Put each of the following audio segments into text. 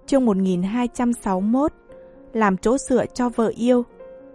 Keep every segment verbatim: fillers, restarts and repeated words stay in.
Chương một nghìn hai trăm sáu mươi mốt. Làm chỗ dựa cho vợ yêu.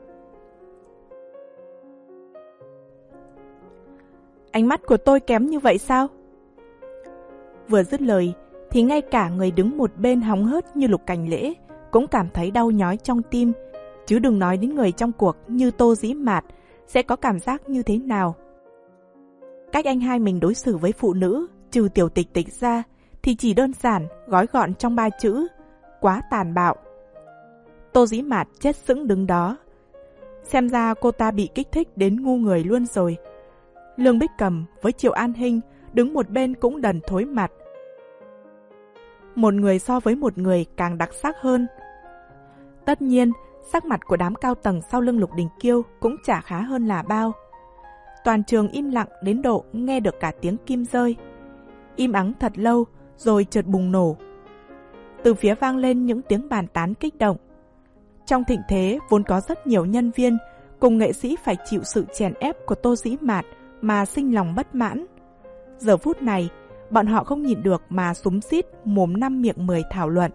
Ánh mắt của tôi kém như vậy sao? Vừa dứt lời thì ngay cả người đứng một bên hóng hớt như Lục Cảnh Lễ cũng cảm thấy đau nhói trong tim, chứ đừng nói đến người trong cuộc như Tô Dĩ Mạt sẽ có cảm giác như thế nào. Cách anh hai mình đối xử với phụ nữ, trừ Tiểu Tịch Tịch ra, thì chỉ đơn giản gói gọn trong ba chữ: quá tàn bạo. Tô Dĩ Mạt chết sững đứng đó. Xem ra cô ta bị kích thích đến ngu người luôn rồi. Lương Bích Cầm với Triệu An Hinh đứng một bên cũng đần thối mặt. Một người so với một người càng đặc sắc hơn. Tất nhiên, sắc mặt của đám cao tầng sau lưng Lục Đình Kiêu cũng chả khá hơn là bao. Toàn trường im lặng đến độ nghe được cả tiếng kim rơi. Im ắng thật lâu rồi chợt bùng nổ. Từ phía vang lên những tiếng bàn tán kích động. Trong thịnh thế vốn có rất nhiều nhân viên cùng nghệ sĩ phải chịu sự chèn ép của Tô Dĩ Mạt mà sinh lòng bất mãn. Giờ phút này, bọn họ không nhịn được mà xúm xít mồm năm miệng mười thảo luận.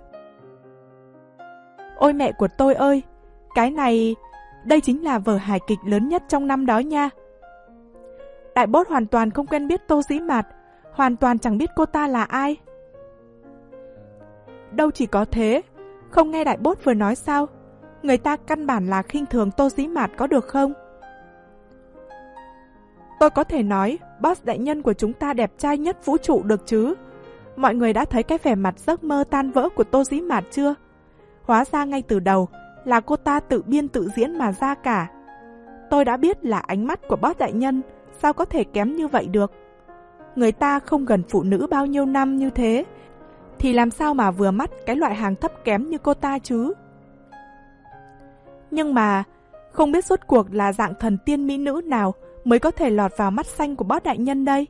Ôi mẹ của tôi ơi, cái này, đây chính là vở hài kịch lớn nhất trong năm đó nha. Đại boss hoàn toàn không quen biết Tô Dĩ Mạt, hoàn toàn chẳng biết cô ta là ai. Đâu chỉ có thế, không nghe đại boss vừa nói sao? Người ta căn bản là khinh thường Tô Dĩ Mạt có được không? Tôi có thể nói boss đại nhân của chúng ta đẹp trai nhất vũ trụ được chứ? Mọi người đã thấy cái vẻ mặt giấc mơ tan vỡ của Tô Dĩ Mạt chưa? Hóa ra ngay từ đầu là cô ta tự biên tự diễn mà ra cả. Tôi đã biết là ánh mắt của boss đại nhân sao có thể kém như vậy được. Người ta không gần phụ nữ bao nhiêu năm như thế thì làm sao mà vừa mắt cái loại hàng thấp kém như cô ta chứ? Nhưng mà không biết rốt cuộc là dạng thần tiên mỹ nữ nào mới có thể lọt vào mắt xanh của boss đại nhân đây.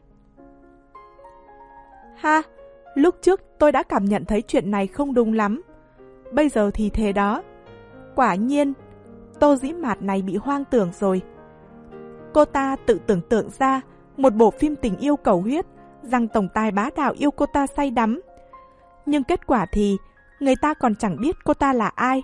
Ha, lúc trước tôi đã cảm nhận thấy chuyện này không đúng lắm. Bây giờ thì thế đó. Quả nhiên, Tô Dĩ Mạt này bị hoang tưởng rồi. Cô ta tự tưởng tượng ra một bộ phim tình yêu cầu huyết, rằng tổng tài bá đạo yêu cô ta say đắm. Nhưng kết quả thì người ta còn chẳng biết cô ta là ai.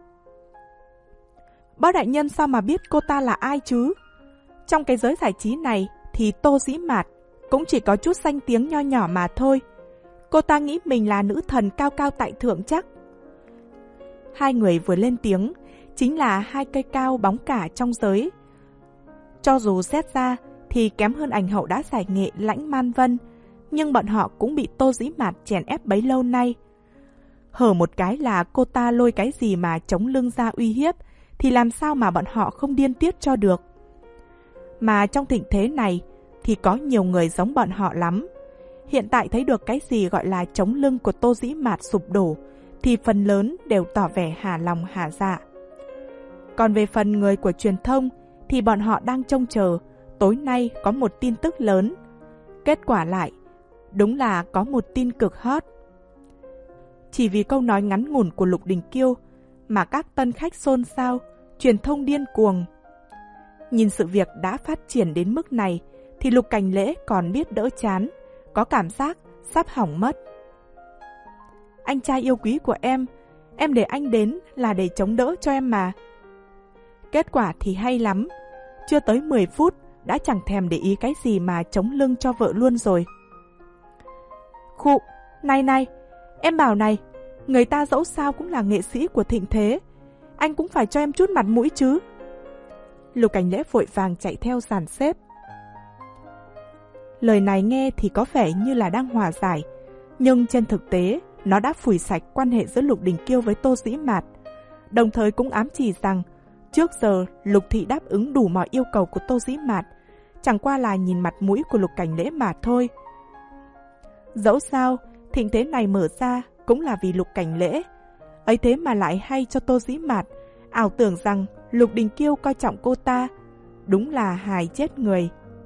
Boss đại nhân sao mà biết cô ta là ai chứ? Trong cái giới giải trí này thì Tô Dĩ Mạt cũng chỉ có chút danh tiếng nho nhỏ mà thôi. Cô ta nghĩ mình là nữ thần cao cao tại thượng chắc. Hai người vừa lên tiếng chính là hai cây cao bóng cả trong giới. Cho dù xét ra thì kém hơn ảnh hậu đã giải nghệ Lãnh Man Vân, nhưng bọn họ cũng bị Tô Dĩ Mạt chèn ép bấy lâu nay. Hở một cái là cô ta lôi cái gì mà chống lưng ra uy hiếp, thì làm sao mà bọn họ không điên tiết cho được. Mà trong thịnh thế này thì có nhiều người giống bọn họ lắm. Hiện tại thấy được cái gì gọi là chống lưng của Tô Dĩ Mạt sụp đổ thì phần lớn đều tỏ vẻ hả lòng hả dạ. Còn về phần người của truyền thông thì bọn họ đang trông chờ tối nay có một tin tức lớn. Kết quả lại, đúng là có một tin cực hot. Chỉ vì câu nói ngắn ngủn của Lục Đình Kiêu mà các tân khách xôn xao, truyền thông điên cuồng. Nhìn sự việc đã phát triển đến mức này thì Lục Cảnh Lễ còn biết đỡ chán, có cảm giác sắp hỏng mất. Anh trai yêu quý của em, em để anh đến là để chống đỡ cho em mà. Kết quả thì hay lắm, chưa tới mười phút đã chẳng thèm để ý cái gì mà chống lưng cho vợ luôn rồi. Khụ, này này, em bảo này, người ta dẫu sao cũng là nghệ sĩ của thịnh thế, anh cũng phải cho em chút mặt mũi chứ. Lục Cảnh Lễ vội vàng chạy theo dàn xếp. Lời này nghe thì có vẻ như là đang hòa giải, nhưng trên thực tế nó đã phủi sạch quan hệ giữa Lục Đình Kiêu với Tô Dĩ Mạt, đồng thời cũng ám chỉ rằng trước giờ Lục Thị đáp ứng đủ mọi yêu cầu của Tô Dĩ Mạt, chẳng qua là nhìn mặt mũi của Lục Cảnh Lễ mà thôi. Dẫu sao, thịnh thế này mở ra cũng là vì Lục Cảnh Lễ, ấy thế mà lại hay cho Tô Dĩ Mạt ảo tưởng rằng Lục Đình Kiêu coi trọng cô ta, đúng là hài chết người.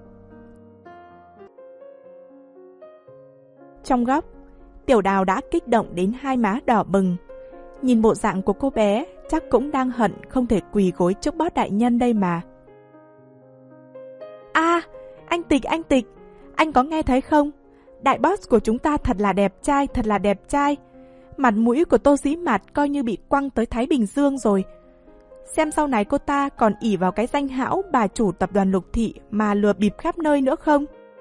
Trong góc, Tiểu Đào đã kích động đến hai má đỏ bừng. Nhìn bộ dạng của cô bé, chắc cũng đang hận không thể quỳ gối trước boss đại nhân đây mà. À, anh Tịch, anh Tịch, anh có nghe thấy không? Đại boss của chúng ta thật là đẹp trai, thật là đẹp trai. Mặt mũi của Tô Dĩ Mạt coi như bị quăng tới Thái Bình Dương rồi. Xem sau này cô ta còn ỷ vào cái danh hão bà chủ tập đoàn Lục Thị mà lừa bịp khắp nơi nữa không?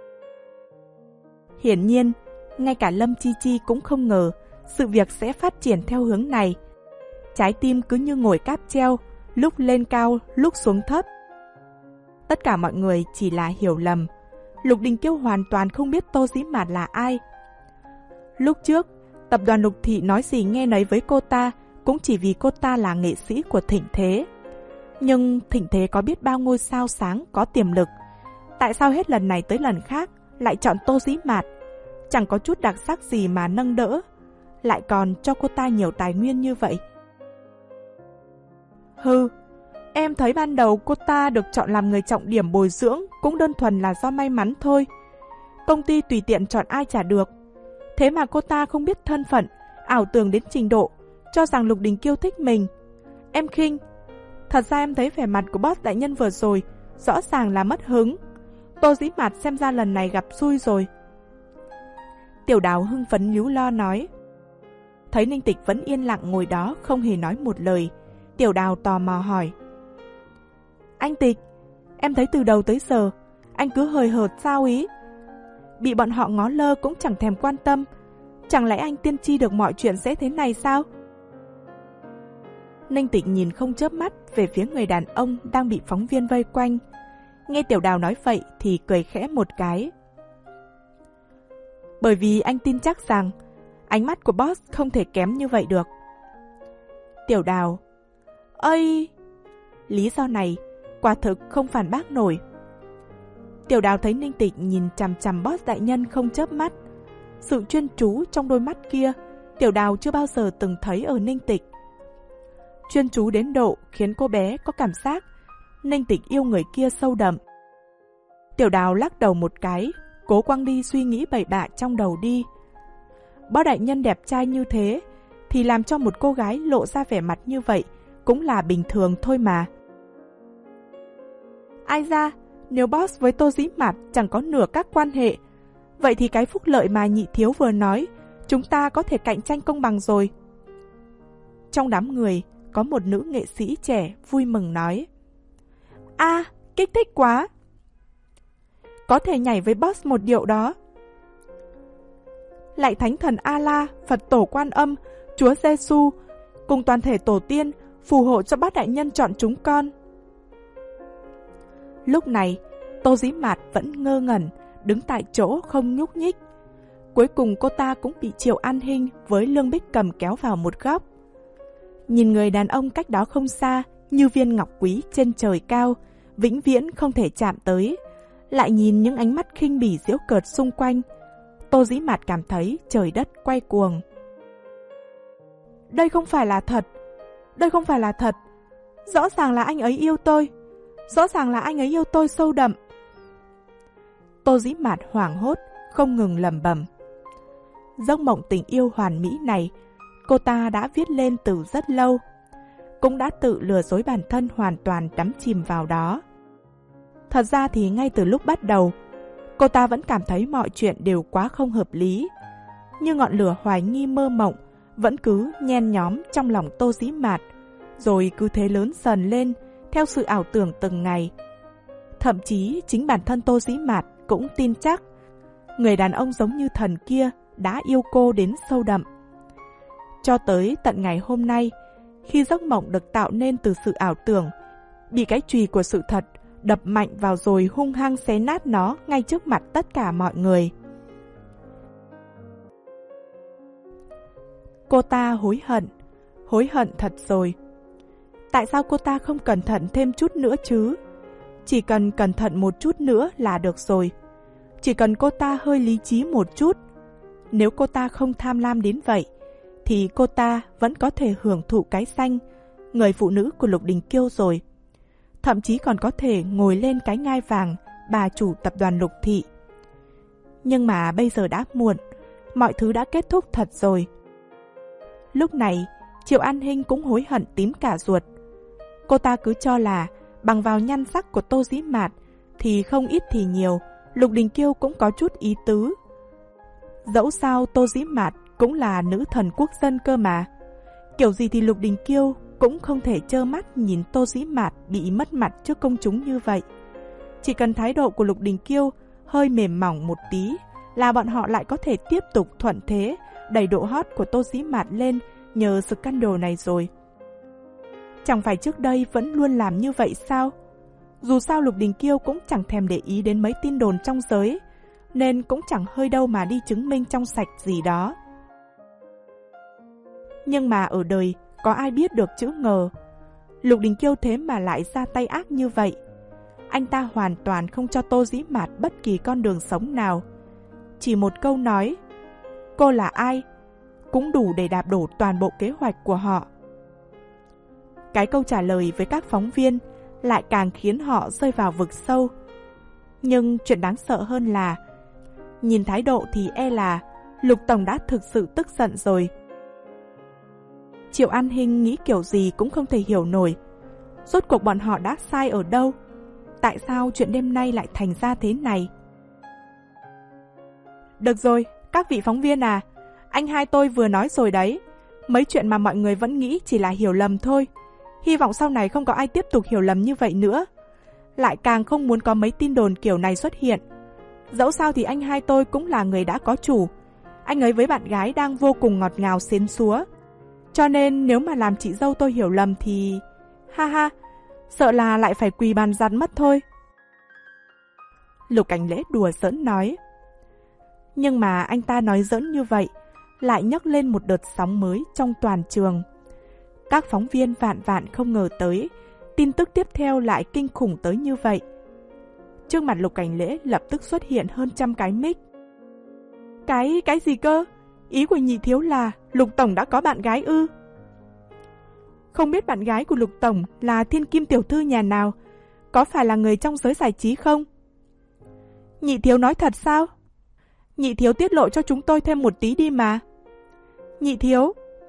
Hiển nhiên, ngay cả Lâm Chi Chi cũng không ngờ sự việc sẽ phát triển theo hướng này. Trái tim cứ như ngồi cáp treo, lúc lên cao, lúc xuống thấp. Tất cả mọi người chỉ là hiểu lầm. Lục Đình Kiêu hoàn toàn không biết Tô Dĩ Mạt là ai. Lúc trước, tập đoàn Lục Thị nói gì nghe nấy với cô ta cũng chỉ vì cô ta là nghệ sĩ của Thịnh Thế. Nhưng Thịnh Thế có biết bao ngôi sao sáng có tiềm lực. Tại sao hết lần này tới lần khác lại chọn Tô Dĩ Mạt? Chẳng có chút đặc sắc gì mà nâng đỡ, lại còn cho cô ta nhiều tài nguyên như vậy. Hừ, em thấy ban đầu cô ta được chọn làm người trọng điểm bồi dưỡng cũng đơn thuần là do may mắn thôi. Công ty tùy tiện chọn ai chả được. Thế mà cô ta không biết thân phận, ảo tưởng đến trình độ cho rằng Lục Đình Kiêu thích mình. Em khinh. Thật ra em thấy vẻ mặt của boss đại nhân vừa rồi rõ ràng là mất hứng. Tô Dĩ Mạt xem ra lần này gặp xui rồi. Tiểu Đào hưng phấn líu lo nói. Thấy Ninh Tịch vẫn yên lặng ngồi đó không hề nói một lời, Tiểu Đào tò mò hỏi. Anh Tịch, em thấy từ đầu tới giờ anh cứ hời hợt sao ý? Bị bọn họ ngó lơ cũng chẳng thèm quan tâm. Chẳng lẽ anh tiên tri được mọi chuyện sẽ thế này sao? Ninh Tịch nhìn không chớp mắt về phía người đàn ông đang bị phóng viên vây quanh. Nghe Tiểu Đào nói vậy thì cười khẽ một cái. Bởi vì anh tin chắc rằng ánh mắt của boss không thể kém như vậy được. Tiểu Đào, ơi, lý do này quả thực không phản bác nổi. Tiểu Đào thấy Ninh Tịch nhìn chằm chằm boss đại nhân không chớp mắt. Sự chuyên chú trong đôi mắt kia, Tiểu Đào chưa bao giờ từng thấy ở Ninh Tịch. Chuyên chú đến độ khiến cô bé có cảm giác Ninh Tịch yêu người kia sâu đậm. Tiểu Đào lắc đầu một cái, cố quăng đi suy nghĩ bậy bạ trong đầu đi. Boss đại nhân đẹp trai như thế thì làm cho một cô gái lộ ra vẻ mặt như vậy cũng là bình thường thôi mà. Ai ra, nếu boss với Tô Dĩ Mạt chẳng có nửa các quan hệ, vậy thì cái phúc lợi mà Nhị Thiếu vừa nói, chúng ta có thể cạnh tranh công bằng rồi. Trong đám người, có một nữ nghệ sĩ trẻ vui mừng nói. A, à, kích thích quá! Có thể nhảy với boss một điệu đó. Lại Thánh Thần A-La, Phật Tổ Quan Âm, Chúa Giê-xu cùng toàn thể tổ tiên phù hộ cho bác đại nhân chọn chúng con. Lúc này, Tô Dĩ Mạt vẫn ngơ ngẩn, đứng tại chỗ không nhúc nhích. Cuối cùng cô ta cũng bị Triệu An Hinh với Lương Bích Cầm kéo vào một góc. Nhìn người đàn ông cách đó không xa như viên ngọc quý trên trời cao, vĩnh viễn không thể chạm tới. Lại nhìn những ánh mắt khinh bỉ giễu cợt xung quanh, Tô Dĩ Mạt cảm thấy trời đất quay cuồng. Đây không phải là thật, đây không phải là thật. Rõ ràng là anh ấy yêu tôi, rõ ràng là anh ấy yêu tôi sâu đậm. Tô Dĩ Mạt hoảng hốt, không ngừng lẩm bẩm. Giấc mộng tình yêu hoàn mỹ này, cô ta đã viết lên từ rất lâu, cũng đã tự lừa dối bản thân hoàn toàn đắm chìm vào đó. Thật ra thì ngay từ lúc bắt đầu, cô ta vẫn cảm thấy mọi chuyện đều quá không hợp lý. Như ngọn lửa hoài nghi mơ mộng vẫn cứ nhen nhóm trong lòng Tô Dĩ Mạt, rồi cứ thế lớn dần lên theo sự ảo tưởng từng ngày. Thậm chí chính bản thân Tô Dĩ Mạt cũng tin chắc người đàn ông giống như thần kia đã yêu cô đến sâu đậm. Cho tới tận ngày hôm nay, khi giấc mộng được tạo nên từ sự ảo tưởng, bị cái chùy của sự thật đập mạnh vào rồi hung hăng xé nát nó ngay trước mặt tất cả mọi người. Cô ta hối hận, hối hận thật rồi. Tại sao cô ta không cẩn thận thêm chút nữa chứ? Chỉ cần cẩn thận một chút nữa là được rồi. Chỉ cần cô ta hơi lý trí một chút. Nếu cô ta không tham lam đến vậy, thì cô ta vẫn có thể hưởng thụ cái xanh, người phụ nữ của Lục Đình Kiêu rồi. Thậm chí còn có thể ngồi lên cái ngai vàng bà chủ tập đoàn Lục Thị. Nhưng mà bây giờ đã muộn, mọi thứ đã kết thúc thật rồi. Lúc này, Triệu An Hinh cũng hối hận tím cả ruột. Cô ta cứ cho là bằng vào nhan sắc của Tô Dĩ Mạt thì không ít thì nhiều, Lục Đình Kiêu cũng có chút ý tứ. Dẫu sao Tô Dĩ Mạt cũng là nữ thần quốc dân cơ mà. Kiểu gì thì Lục Đình Kiêu cũng không thể trơ mắt nhìn Tô Dĩ Mạt bị mất mặt trước công chúng như vậy. Chỉ cần thái độ của Lục Đình Kiêu hơi mềm mỏng một tí là bọn họ lại có thể tiếp tục thuận thế đẩy độ hot của Tô Dĩ Mạt lên nhờ scandal này rồi. Chẳng phải trước đây vẫn luôn làm như vậy sao? Dù sao Lục Đình Kiêu cũng chẳng thèm để ý đến mấy tin đồn trong giới, nên cũng chẳng hơi đâu mà đi chứng minh trong sạch gì đó. Nhưng mà ở đời có ai biết được chữ ngờ. Lục Đình Kiêu thế mà lại ra tay ác như vậy. Anh ta hoàn toàn không cho Tô Dĩ Mạt bất kỳ con đường sống nào. Chỉ một câu nói, cô là ai, cũng đủ để đạp đổ toàn bộ kế hoạch của họ. Cái câu trả lời với các phóng viên lại càng khiến họ rơi vào vực sâu. Nhưng chuyện đáng sợ hơn là, nhìn thái độ thì e là Lục Tổng đã thực sự tức giận rồi. Triệu An Hinh nghĩ kiểu gì cũng không thể hiểu nổi. Rốt cuộc bọn họ đã sai ở đâu? Tại sao chuyện đêm nay lại thành ra thế này? Được rồi, các vị phóng viên à, anh hai tôi vừa nói rồi đấy. Mấy chuyện mà mọi người vẫn nghĩ chỉ là hiểu lầm thôi. Hy vọng sau này không có ai tiếp tục hiểu lầm như vậy nữa. Lại càng không muốn có mấy tin đồn kiểu này xuất hiện. Dẫu sao thì anh hai tôi cũng là người đã có chủ. Anh ấy với bạn gái đang vô cùng ngọt ngào xến xúa. Cho nên nếu mà làm chị dâu tôi hiểu lầm thì... Ha ha, sợ là lại phải quỳ bàn giặt mất thôi. Lục Cảnh Lễ đùa giỡn nói. Nhưng mà anh ta nói giỡn như vậy lại nhấc lên một đợt sóng mới trong toàn trường. Các phóng viên vạn vạn không ngờ tới tin tức tiếp theo lại kinh khủng tới như vậy. Trước mặt Lục Cảnh Lễ lập tức xuất hiện hơn trăm cái mic. Cái, cái gì cơ? Ý của nhị thiếu là Lục Tổng đã có bạn gái ư? Không biết bạn gái của Lục Tổng là thiên kim tiểu thư nhà nào? Có phải là người trong giới giải trí không? Nhị thiếu nói thật sao? Nhị thiếu tiết lộ cho chúng tôi thêm một tí đi mà. Nhị thiếu.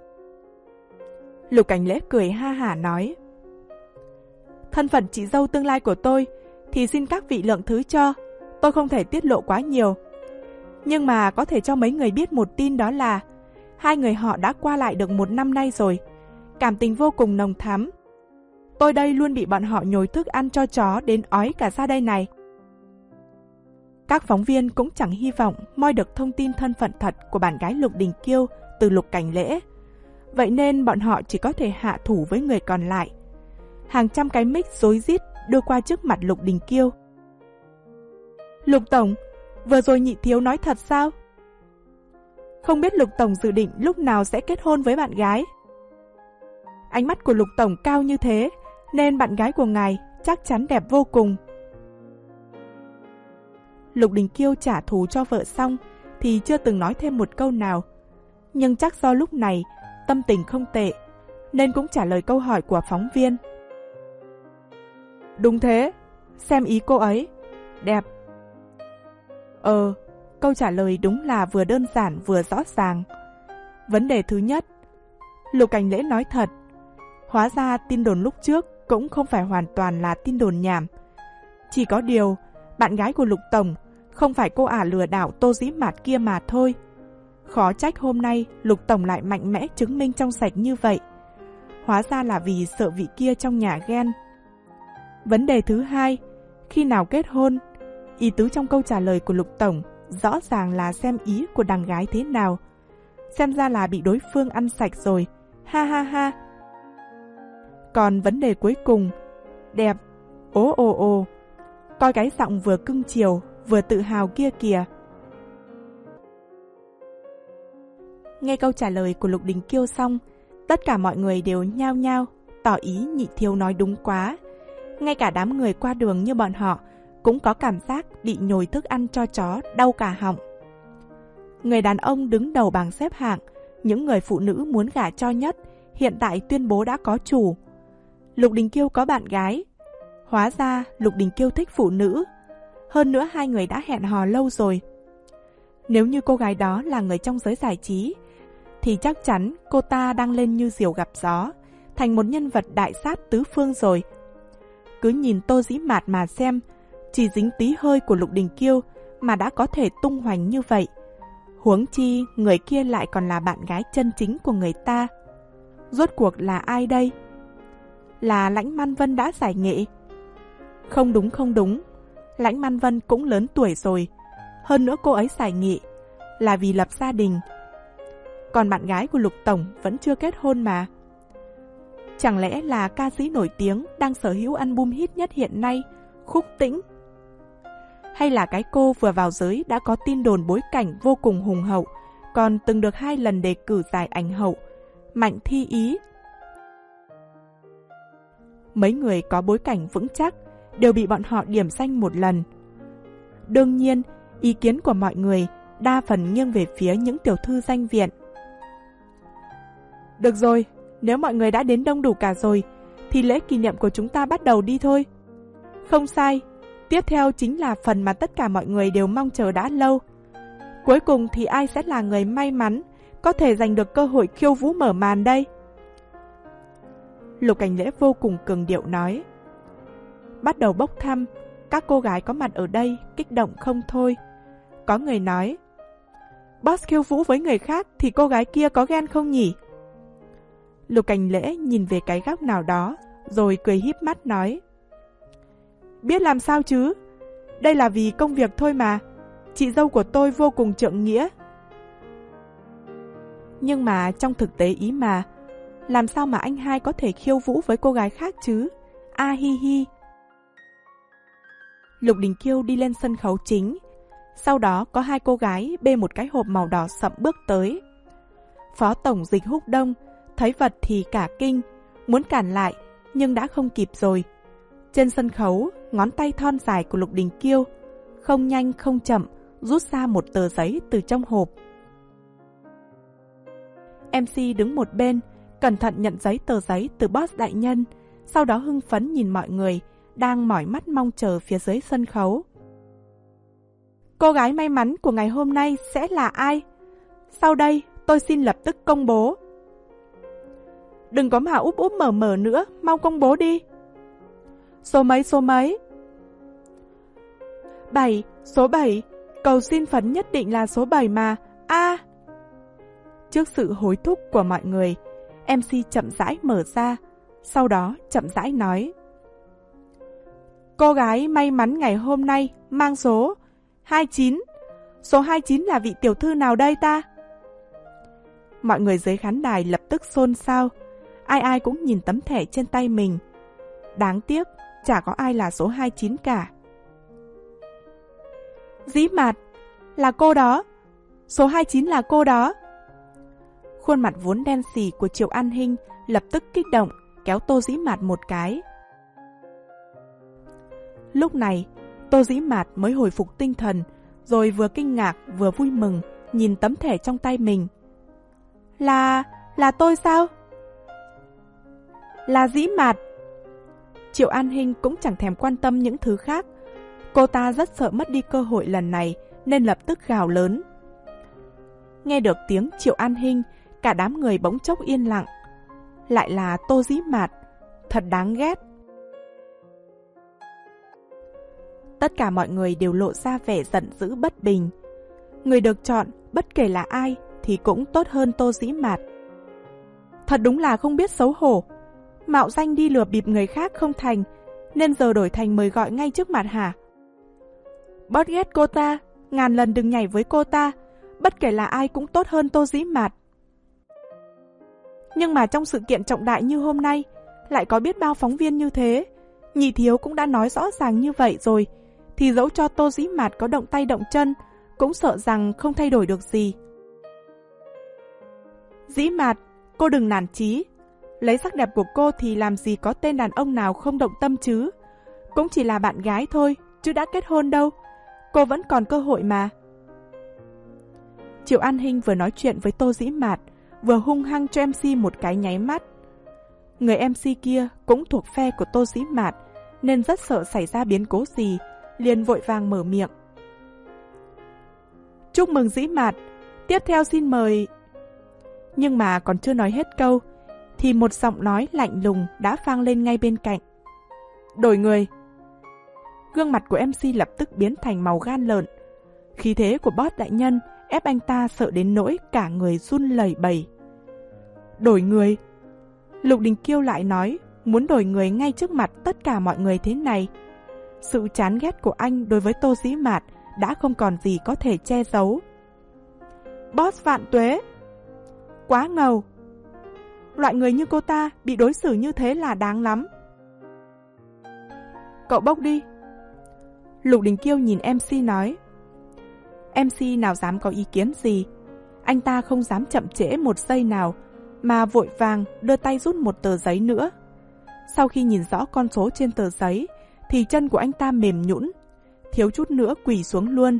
Lục Cảnh Lễ cười ha hả nói. Thân phận chị dâu tương lai của tôi thì xin các vị lượng thứ cho. Tôi không thể tiết lộ quá nhiều. Nhưng mà có thể cho mấy người biết một tin, đó là hai người họ đã qua lại được một năm nay rồi. Cảm tình vô cùng nồng thắm. Tôi đây luôn bị bọn họ nhồi thức ăn cho chó đến ói cả ra đây này. Các phóng viên cũng chẳng hy vọng moi được thông tin thân phận thật của bạn gái Lục Đình Kiêu từ Lục Cảnh Lễ. Vậy nên bọn họ chỉ có thể hạ thủ với người còn lại. Hàng trăm cái mic rối rít đưa qua trước mặt Lục Đình Kiêu. Lục Tổng, vừa rồi nhị thiếu nói thật sao? Không biết Lục Tổng dự định lúc nào sẽ kết hôn với bạn gái? Ánh mắt của Lục Tổng cao như thế, nên bạn gái của ngài chắc chắn đẹp vô cùng. Lục Đình Kiêu trả thù cho vợ xong thì chưa từng nói thêm một câu nào. Nhưng chắc do lúc này tâm tình không tệ, nên cũng trả lời câu hỏi của phóng viên. Đúng thế, xem ý cô ấy, đẹp. Ờ, câu trả lời đúng là vừa đơn giản vừa rõ ràng. Vấn đề thứ nhất, Lục Cảnh Lễ nói thật. Hóa ra tin đồn lúc trước cũng không phải hoàn toàn là tin đồn nhảm. Chỉ có điều, bạn gái của Lục Tổng không phải cô ả lừa đảo Tô Dĩ Mạt kia mà thôi. Khó trách hôm nay Lục Tổng lại mạnh mẽ chứng minh trong sạch như vậy. Hóa ra là vì sợ vị kia trong nhà ghen. Vấn đề thứ hai, khi nào kết hôn? Ý tứ trong câu trả lời của Lục Tổng rõ ràng là xem ý của đàn gái thế nào. Xem ra là bị đối phương ăn sạch rồi. Ha ha ha. Còn vấn đề cuối cùng, đẹp. Ố ồ ồ. Coi cái giọng vừa cưng chiều vừa tự hào kia kìa. Nghe câu trả lời của Lục Đình Kiêu xong, tất cả mọi người đều nhao nhao tỏ ý nhị thiếu nói đúng quá. Ngay cả đám người qua đường như bọn họ cũng có cảm giác bị nhồi thức ăn cho chó đau cả họng. Người đàn ông đứng đầu bảng xếp hạng, những người phụ nữ muốn gả cho nhất, hiện tại tuyên bố đã có chủ. Lục Đình Kiêu có bạn gái. Hóa ra Lục Đình Kiêu thích phụ nữ. Hơn nữa hai người đã hẹn hò lâu rồi. Nếu như cô gái đó là người trong giới giải trí, thì chắc chắn cô ta đang lên như diều gặp gió, thành một nhân vật đại sát tứ phương rồi. Cứ nhìn Tô Dĩ Mạt mà xem, chỉ dính tí hơi của Lục Đình Kiêu mà đã có thể tung hoành như vậy. Huống chi, người kia lại còn là bạn gái chân chính của người ta. Rốt cuộc là ai đây? Là Lãnh Man Vân đã giải nghệ? Không đúng không đúng, Lãnh Man Vân cũng lớn tuổi rồi. Hơn nữa cô ấy giải nghệ là vì lập gia đình. Còn bạn gái của Lục Tổng vẫn chưa kết hôn mà. Chẳng lẽ là ca sĩ nổi tiếng đang sở hữu album hit nhất hiện nay, Khúc Tĩnh? Hay là cái cô vừa vào giới đã có tin đồn bối cảnh vô cùng hùng hậu, còn từng được hai lần đề cử giải ảnh hậu, Mạnh Thi Ý? Mấy người có bối cảnh vững chắc đều bị bọn họ điểm danh một lần. Đương nhiên, ý kiến của mọi người đa phần nghiêng về phía những tiểu thư danh viện. Được rồi, nếu mọi người đã đến đông đủ cả rồi, thì lễ kỷ niệm của chúng ta bắt đầu đi thôi. Không sai, tiếp theo chính là phần mà tất cả mọi người đều mong chờ đã lâu. Cuối cùng thì ai sẽ là người may mắn có thể giành được cơ hội khiêu vũ mở màn đây? Lục Cảnh Lễ vô cùng cường điệu nói. Bắt đầu bốc thăm, các cô gái có mặt ở đây kích động không thôi. Có người nói, boss khiêu vũ với người khác thì cô gái kia có ghen không nhỉ? Lục Cảnh Lễ nhìn về cái góc nào đó, rồi cười híp mắt nói, biết làm sao chứ, đây là vì công việc thôi mà, chị dâu của tôi vô cùng trượng nghĩa. Nhưng mà trong thực tế ý mà, làm sao mà anh hai có thể khiêu vũ với cô gái khác chứ? A hi hi. Lục Đình Kiêu đi lên sân khấu chính, sau đó có hai cô gái bê một cái hộp màu đỏ sậm bước tới. Phó Tổng Dịch Húc Đông thấy vật thì cả kinh, muốn cản lại nhưng đã không kịp rồi. Trên sân khấu, ngón tay thon dài của Lục Đình Kiêu không nhanh không chậm rút ra một tờ giấy từ trong hộp. em xê đứng một bên, cẩn thận nhận giấy tờ giấy từ boss đại nhân, sau đó hưng phấn nhìn mọi người đang mỏi mắt mong chờ phía dưới sân khấu. Cô gái may mắn của ngày hôm nay sẽ là ai? Sau đây, tôi xin lập tức công bố. Đừng có mà úp úp mở mở nữa, mau công bố đi. Số mấy số mấy? Bảy, số bảy, cầu xin phấn nhất định là số bảy mà. A. À. Trước sự hối thúc của mọi người, em xê chậm rãi mở ra, sau đó chậm rãi nói. Cô gái may mắn ngày hôm nay mang số hai mươi chín. Số hai mươi chín là vị tiểu thư nào đây ta? Mọi người dưới khán đài lập tức xôn xao, ai ai cũng nhìn tấm thẻ trên tay mình. Đáng tiếc, chả có ai là số hai mươi chín cả. Dĩ Mạt, là cô đó. Số hai mươi chín là cô đó. Khuôn mặt vốn đen xì của Triệu An Hinh lập tức kích động, kéo Tô Dĩ Mạt một cái. Lúc này, Tô Dĩ Mạt mới hồi phục tinh thần, rồi vừa kinh ngạc vừa vui mừng nhìn tấm thẻ trong tay mình. Là... là tôi sao? Là Dĩ Mạt. Triệu An Hinh cũng chẳng thèm quan tâm những thứ khác. Cô ta rất sợ mất đi cơ hội lần này nên lập tức gào lớn. Nghe được tiếng Triệu An Hinh, cả đám người bỗng chốc yên lặng. Lại là Tô Dĩ Mạt, thật đáng ghét. Tất cả mọi người đều lộ ra vẻ giận dữ bất bình. Người được chọn, bất kể là ai, thì cũng tốt hơn Tô Dĩ Mạt. Thật đúng là không biết xấu hổ. Mạo danh đi lừa bịp người khác không thành, nên giờ đổi thành mời gọi ngay trước mặt hả? Bớt ghét cô ta, ngàn lần đừng nhảy với cô ta, bất kể là ai cũng tốt hơn Tô Dĩ Mạt. Nhưng mà trong sự kiện trọng đại như hôm nay, lại có biết bao phóng viên như thế. Nhị thiếu cũng đã nói rõ ràng như vậy rồi, thì dẫu cho Tô Dĩ Mạt có động tay động chân, cũng sợ rằng không thay đổi được gì. Dĩ Mạt, cô đừng nản chí. Lấy sắc đẹp của cô thì làm gì có tên đàn ông nào không động tâm chứ. Cũng chỉ là bạn gái thôi, chứ đã kết hôn đâu. Cô vẫn còn cơ hội mà. Triệu An Hinh vừa nói chuyện với Tô Dĩ Mạt, vừa hung hăng cho em xê một cái nháy mắt. Người em xê kia cũng thuộc phe của Tô Dĩ Mạt, nên rất sợ xảy ra biến cố gì, liền vội vàng mở miệng. Chúc mừng Dĩ Mạt, tiếp theo xin mời... Nhưng mà còn chưa nói hết câu, thì một giọng nói lạnh lùng đã vang lên ngay bên cạnh. Đổi người. Gương mặt của em xê lập tức biến thành màu gan lợn. Khí thế của boss đại nhân ép anh ta sợ đến nỗi cả người run lẩy bẩy. Đổi người? Lục Đình Kiêu lại nói muốn đổi người ngay trước mặt tất cả mọi người thế này. Sự chán ghét của anh đối với Tô Dĩ Mạt đã không còn gì có thể che giấu. Boss Vạn Tuế! Quá ngầu! Loại người như cô ta bị đối xử như thế là đáng lắm. Cậu bốc đi. Lục Đình Kiêu nhìn em xê nói. em xê nào dám có ý kiến gì. Anh ta không dám chậm trễ một giây nào, mà vội vàng đưa tay rút một tờ giấy nữa. Sau khi nhìn rõ con số trên tờ giấy, thì chân của anh ta mềm nhũn, thiếu chút nữa quỳ xuống luôn.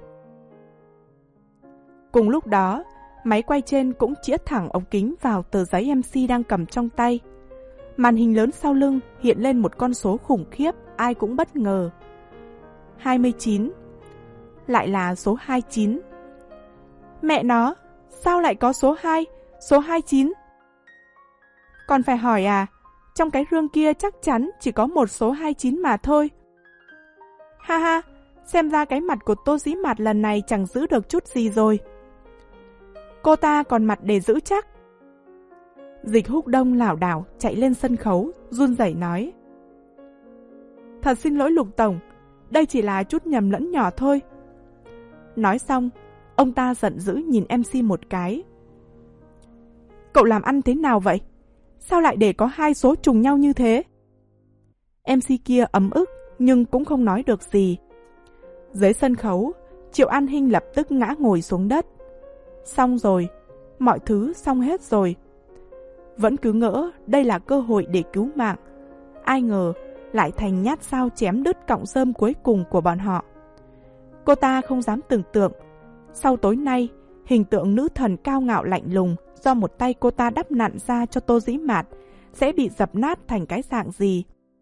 Cùng lúc đó, máy quay trên cũng chĩa thẳng ống kính vào tờ giấy em xê đang cầm trong tay. Màn hình lớn sau lưng hiện lên một con số khủng khiếp, ai cũng bất ngờ. hai mươi chín. Lại là số hai mươi chín. Mẹ nó, sao lại có số hai, số hai mươi chín? Còn phải hỏi à, trong cái rương kia chắc chắn chỉ có một số hai mươi chín mà thôi. Ha ha, xem ra cái mặt của Tô Dĩ Mạt lần này chẳng giữ được chút gì rồi. Cô ta còn mặt để giữ chắc. Dịch Húc Đông lảo đảo chạy lên sân khấu, run rẩy nói. Thật xin lỗi Lục Tổng, đây chỉ là chút nhầm lẫn nhỏ thôi. Nói xong, ông ta giận dữ nhìn em xê một cái. Cậu làm ăn thế nào vậy? Sao lại để có hai số trùng nhau như thế? em xê kia ấm ức nhưng cũng không nói được gì. Dưới sân khấu, Triệu An Hinh lập tức ngã ngồi xuống đất. Xong rồi, mọi thứ xong hết rồi. Vẫn cứ ngỡ đây là cơ hội để cứu mạng. Ai ngờ lại thành nhát sao chém đứt cọng rơm cuối cùng của bọn họ. Cô ta không dám tưởng tượng, sau tối nay, hình tượng nữ thần cao ngạo lạnh lùng do một tay cô ta đắp nặn ra cho Tô Dĩ Mạt sẽ bị dập nát thành cái dạng gì.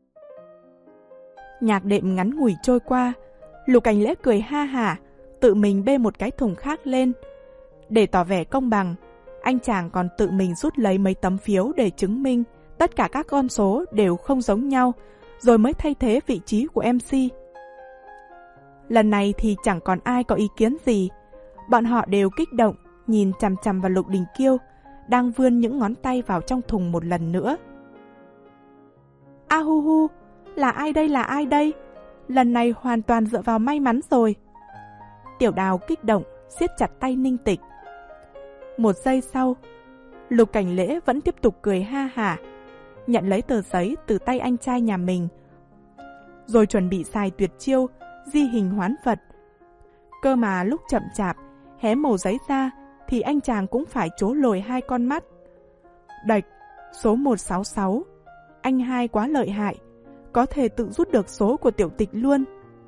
Nhạc đệm ngắn ngủi trôi qua, Lục Cảnh Lễ cười ha hả, tự mình bê một cái thùng khác lên. Để tỏ vẻ công bằng, anh chàng còn tự mình rút lấy mấy tấm phiếu để chứng minh tất cả các con số đều không giống nhau, rồi mới thay thế vị trí của em xê. Lần này thì chẳng còn ai có ý kiến gì. Bọn họ đều kích động, nhìn chằm chằm vào Lục Đình Kiêu, đang vươn những ngón tay vào trong thùng một lần nữa. A hu hu, là ai đây là ai đây? Lần này hoàn toàn dựa vào may mắn rồi. Tiểu Đào kích động, siết chặt tay Ninh Tịch. Một giây sau, Lục Cảnh Lễ vẫn tiếp tục cười ha hả, nhận lấy tờ giấy từ tay anh trai nhà mình, rồi chuẩn bị xài tuyệt chiêu di hình hoán vật. Cơ mà lúc chậm chạp hé mẩu giấy ra thì anh chàng cũng phải trố lồi hai con mắt. Đạch, số một sáu sáu. Anh hai quá lợi hại, có thể tự rút được số của tiểu tịch luôn.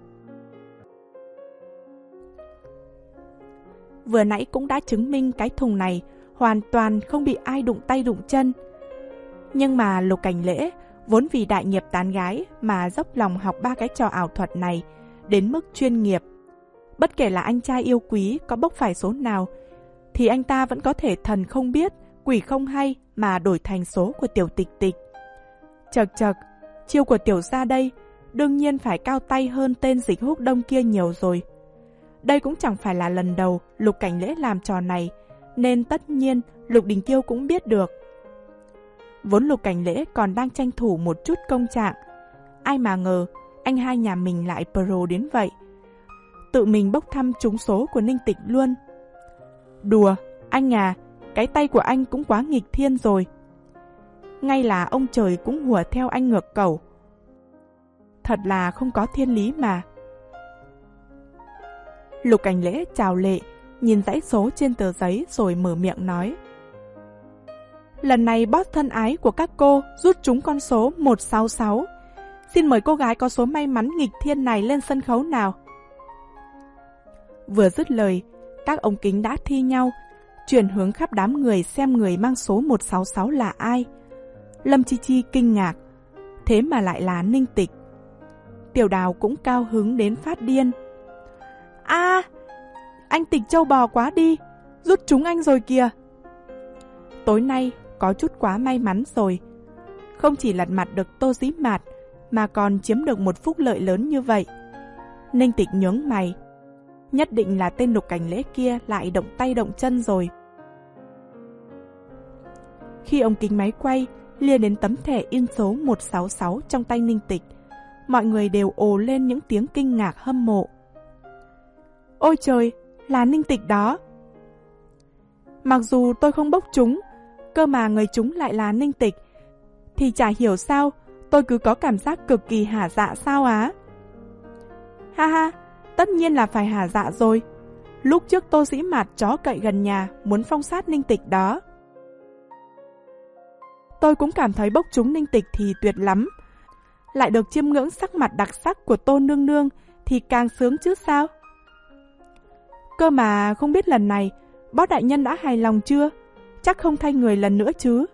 Vừa nãy cũng đã chứng minh cái thùng này hoàn toàn không bị ai đụng tay đụng chân. Nhưng mà Lục Cảnh Lễ vốn vì đại nghiệp tán gái mà dốc lòng học ba cái trò ảo thuật này đến mức chuyên nghiệp. Bất kể là anh trai yêu quý có bốc phải số nào, thì anh ta vẫn có thể thần không biết, quỷ không hay mà đổi thành số của tiểu tịch tịch. Chật chật, chiêu của tiểu gia đây đương nhiên phải cao tay hơn tên Dịch Húc Đông kia nhiều rồi. Đây cũng chẳng phải là lần đầu Lục Cảnh Lễ làm trò này, nên tất nhiên Lục Đình Kiêu cũng biết được. Vốn Lục Cảnh Lễ còn đang tranh thủ một chút công trạng, ai mà ngờ anh hai nhà mình lại pro đến vậy. Tự mình bốc thăm trúng số của Ninh Tịch luôn. Đùa, anh à, cái tay của anh cũng quá nghịch thiên rồi. Ngay là ông trời cũng hùa theo anh ngược cẩu. Thật là không có thiên lý mà. Lục Cảnh Lễ chào lệ, nhìn dãy số trên tờ giấy rồi mở miệng nói. Lần này boss thân ái của các cô rút trúng con số một sáu sáu. Xin mời cô gái có số may mắn nghịch thiên này lên sân khấu nào. Vừa dứt lời, các ống kính đã thi nhau, chuyển hướng khắp đám người xem người mang số một sáu sáu là ai. Lâm Chi Chi kinh ngạc, thế mà lại là Ninh Tịch. Tiểu Đào cũng cao hứng đến phát điên. A, à, anh Tịch trâu bò quá đi, rút trúng anh rồi kìa. Tối nay có chút quá may mắn rồi. Không chỉ lật mặt được Tô Dĩ Mạt, mà còn chiếm được một phúc lợi lớn như vậy. Ninh Tịch nhướng mày. Nhất định là tên Lục Cảnh Lễ kia lại động tay động chân rồi. Khi ống kính máy quay lia đến tấm thẻ in số một sáu sáu trong tay Ninh Tịch, mọi người đều ồ lên những tiếng kinh ngạc hâm mộ. Ôi trời, là Ninh Tịch đó! Mặc dù tôi không bốc trúng, cơ mà người trúng lại là Ninh Tịch, thì chả hiểu sao tôi cứ có cảm giác cực kỳ hả dạ sao á. Ha ha, tất nhiên là phải hả dạ rồi. Lúc trước Tô Dĩ Mạt chó cậy gần nhà muốn phong sát Ninh Tịch đó. Tôi cũng cảm thấy bốc trúng Ninh Tịch thì tuyệt lắm. Lại được chiêm ngưỡng sắc mặt đặc sắc của Tô nương nương thì càng sướng chứ sao. Cơ mà không biết lần này Bót đại nhân đã hài lòng chưa? Chắc không thay người lần nữa chứ.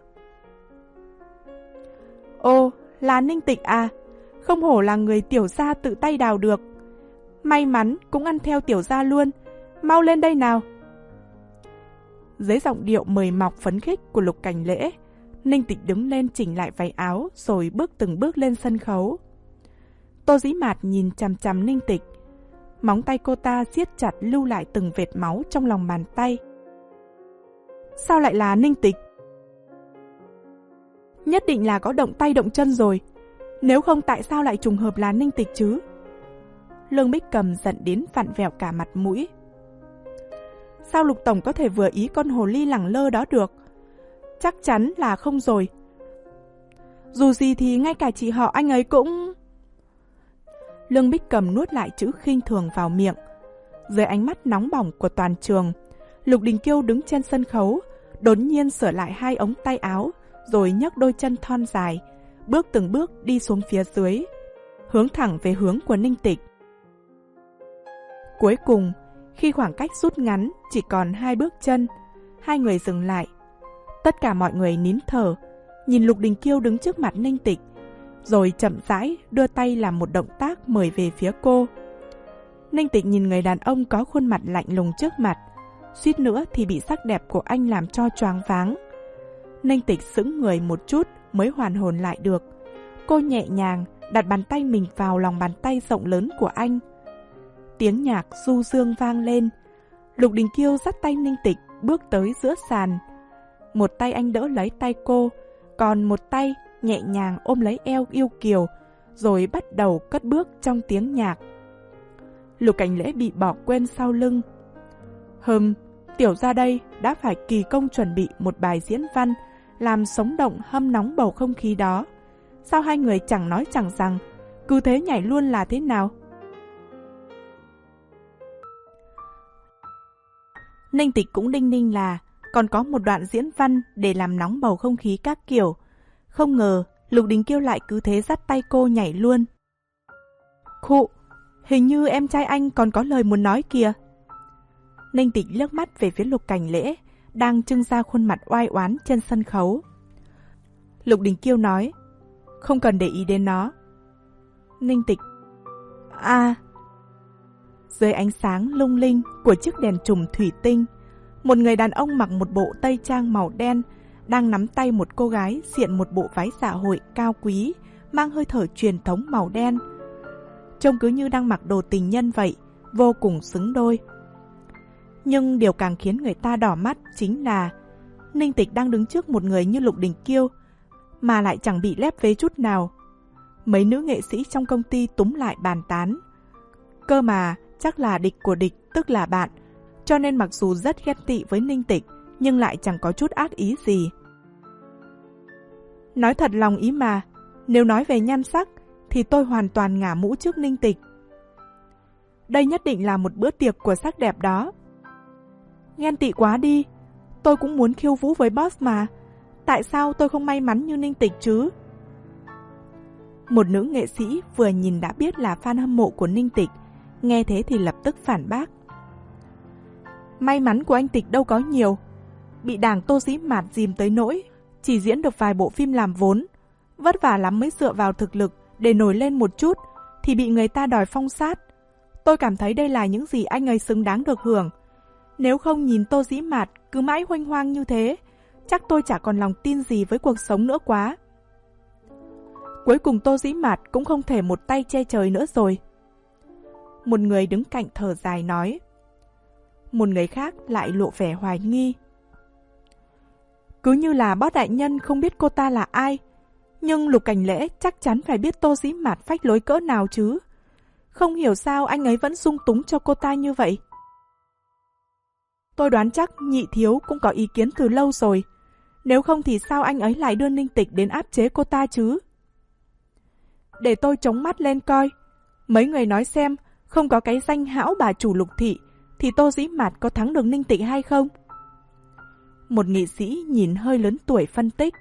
Ồ, là Ninh Tịch à? Không hổ là người tiểu gia tự tay đào được. May mắn cũng ăn theo tiểu gia luôn. Mau lên đây nào. Dưới giọng điệu mời mọc phấn khích của Lục Cảnh Lễ, Ninh Tịch đứng lên chỉnh lại váy áo rồi bước từng bước lên sân khấu. Tô Dĩ Mạt nhìn chằm chằm Ninh Tịch. Móng tay cô ta siết chặt lưu lại từng vệt máu trong lòng bàn tay. Sao lại là Ninh Tịch? Nhất định là có động tay động chân rồi. Nếu không tại sao lại trùng hợp là Ninh Tịch chứ? Lương Bích Cầm giận đến vặn vẹo cả mặt mũi. Sao Lục Tổng có thể vừa ý con hồ ly lẳng lơ đó được? Chắc chắn là không rồi. Dù gì thì ngay cả chị họ anh ấy cũng... Lương Bích Cầm nuốt lại chữ khinh thường vào miệng. Dưới ánh mắt nóng bỏng của toàn trường, Lục Đình Kiêu đứng trên sân khấu, đột nhiên sửa lại hai ống tay áo, rồi nhấc đôi chân thon dài, bước từng bước đi xuống phía dưới, hướng thẳng về hướng của Ninh Tịch. Cuối cùng, khi khoảng cách rút ngắn chỉ còn hai bước chân, hai người dừng lại. Tất cả mọi người nín thở, nhìn Lục Đình Kiêu đứng trước mặt Ninh Tịch, rồi chậm rãi đưa tay làm một động tác mời về phía cô. Ninh Tịch nhìn người đàn ông có khuôn mặt lạnh lùng trước mặt, suýt nữa thì bị sắc đẹp của anh làm cho choáng váng. Ninh Tịch sững người một chút mới hoàn hồn lại được. Cô nhẹ nhàng đặt bàn tay mình vào lòng bàn tay rộng lớn của anh. Tiếng nhạc du dương vang lên. Lục Đình Kiêu dắt tay Ninh Tịch bước tới giữa sàn. Một tay anh đỡ lấy tay cô, còn một tay nhẹ nhàng ôm lấy eo yêu kiều, rồi bắt đầu cất bước trong tiếng nhạc. Lục Cảnh Lễ bị bỏ quên sau lưng. Hừm, tiểu ra đây đã phải kỳ công chuẩn bị một bài diễn văn làm sống động hâm nóng bầu không khí đó. Sao hai người chẳng nói chẳng rằng, cứ thế nhảy luôn là thế nào? Ninh Tịch cũng đinh ninh là còn có một đoạn diễn văn để làm nóng bầu không khí các kiểu. Không ngờ Lục Đình Kiêu lại cứ thế dắt tay cô nhảy luôn. Khụ, hình như em trai anh còn có lời muốn nói kìa. Ninh Tịch liếc mắt về phía Lục Cảnh Lễ đang trưng ra khuôn mặt oai oán trên sân khấu. Lục Đình Kiêu nói, không cần để ý đến nó. Ninh Tịch, à... Dưới ánh sáng lung linh của chiếc đèn trùm thủy tinh, một người đàn ông mặc một bộ tây trang màu đen đang nắm tay một cô gái diện một bộ váy dạ hội cao quý, mang hơi thở truyền thống màu đen. Trông cứ như đang mặc đồ tình nhân vậy, vô cùng xứng đôi. Nhưng điều càng khiến người ta đỏ mắt chính là Ninh Tịch đang đứng trước một người như Lục Đình Kiêu mà lại chẳng bị lép vế chút nào. Mấy nữ nghệ sĩ trong công ty túm lại bàn tán. Cơ mà chắc là địch của địch tức là bạn, cho nên mặc dù rất ghét tị với Ninh Tịch nhưng lại chẳng có chút ác ý gì. Nói thật lòng ý mà, nếu nói về nhan sắc thì tôi hoàn toàn ngả mũ trước Ninh Tịch. Đây nhất định là một bữa tiệc của sắc đẹp đó. Ghen tị quá đi, tôi cũng muốn khiêu vũ với boss mà. Tại sao tôi không may mắn như Ninh Tịch chứ? Một nữ nghệ sĩ vừa nhìn đã biết là fan hâm mộ của Ninh Tịch, nghe thế thì lập tức phản bác. May mắn của anh Tịch đâu có nhiều. Bị đảng Tô Dĩ Mạt dìm tới nỗi chỉ diễn được vài bộ phim làm vốn, vất vả lắm mới dựa vào thực lực để nổi lên một chút thì bị người ta đòi phong sát. Tôi cảm thấy đây là những gì anh ấy xứng đáng được hưởng. Nếu không nhìn Tô Dĩ Mạt cứ mãi hoanh hoang như thế, chắc tôi chả còn lòng tin gì với cuộc sống nữa quá. Cuối cùng Tô Dĩ Mạt cũng không thể một tay che trời nữa rồi. Một người đứng cạnh thở dài nói. Một người khác lại lộ vẻ hoài nghi. Cứ như là Boss đại nhân không biết cô ta là ai, nhưng Lục Cảnh Lễ chắc chắn phải biết Tô Dĩ Mạt phách lối cỡ nào chứ. Không hiểu sao anh ấy vẫn dung túng cho cô ta như vậy. Tôi đoán chắc nhị thiếu cũng có ý kiến từ lâu rồi. Nếu không thì sao anh ấy lại đưa Ninh Tịch đến áp chế cô ta chứ? Để tôi chống mắt lên coi. Mấy người nói xem, không có cái danh hão bà chủ Lục thị thì Tô Dĩ Mạt có thắng được Ninh Tịch hay không? Một nghị sĩ nhìn hơi lớn tuổi phân tích.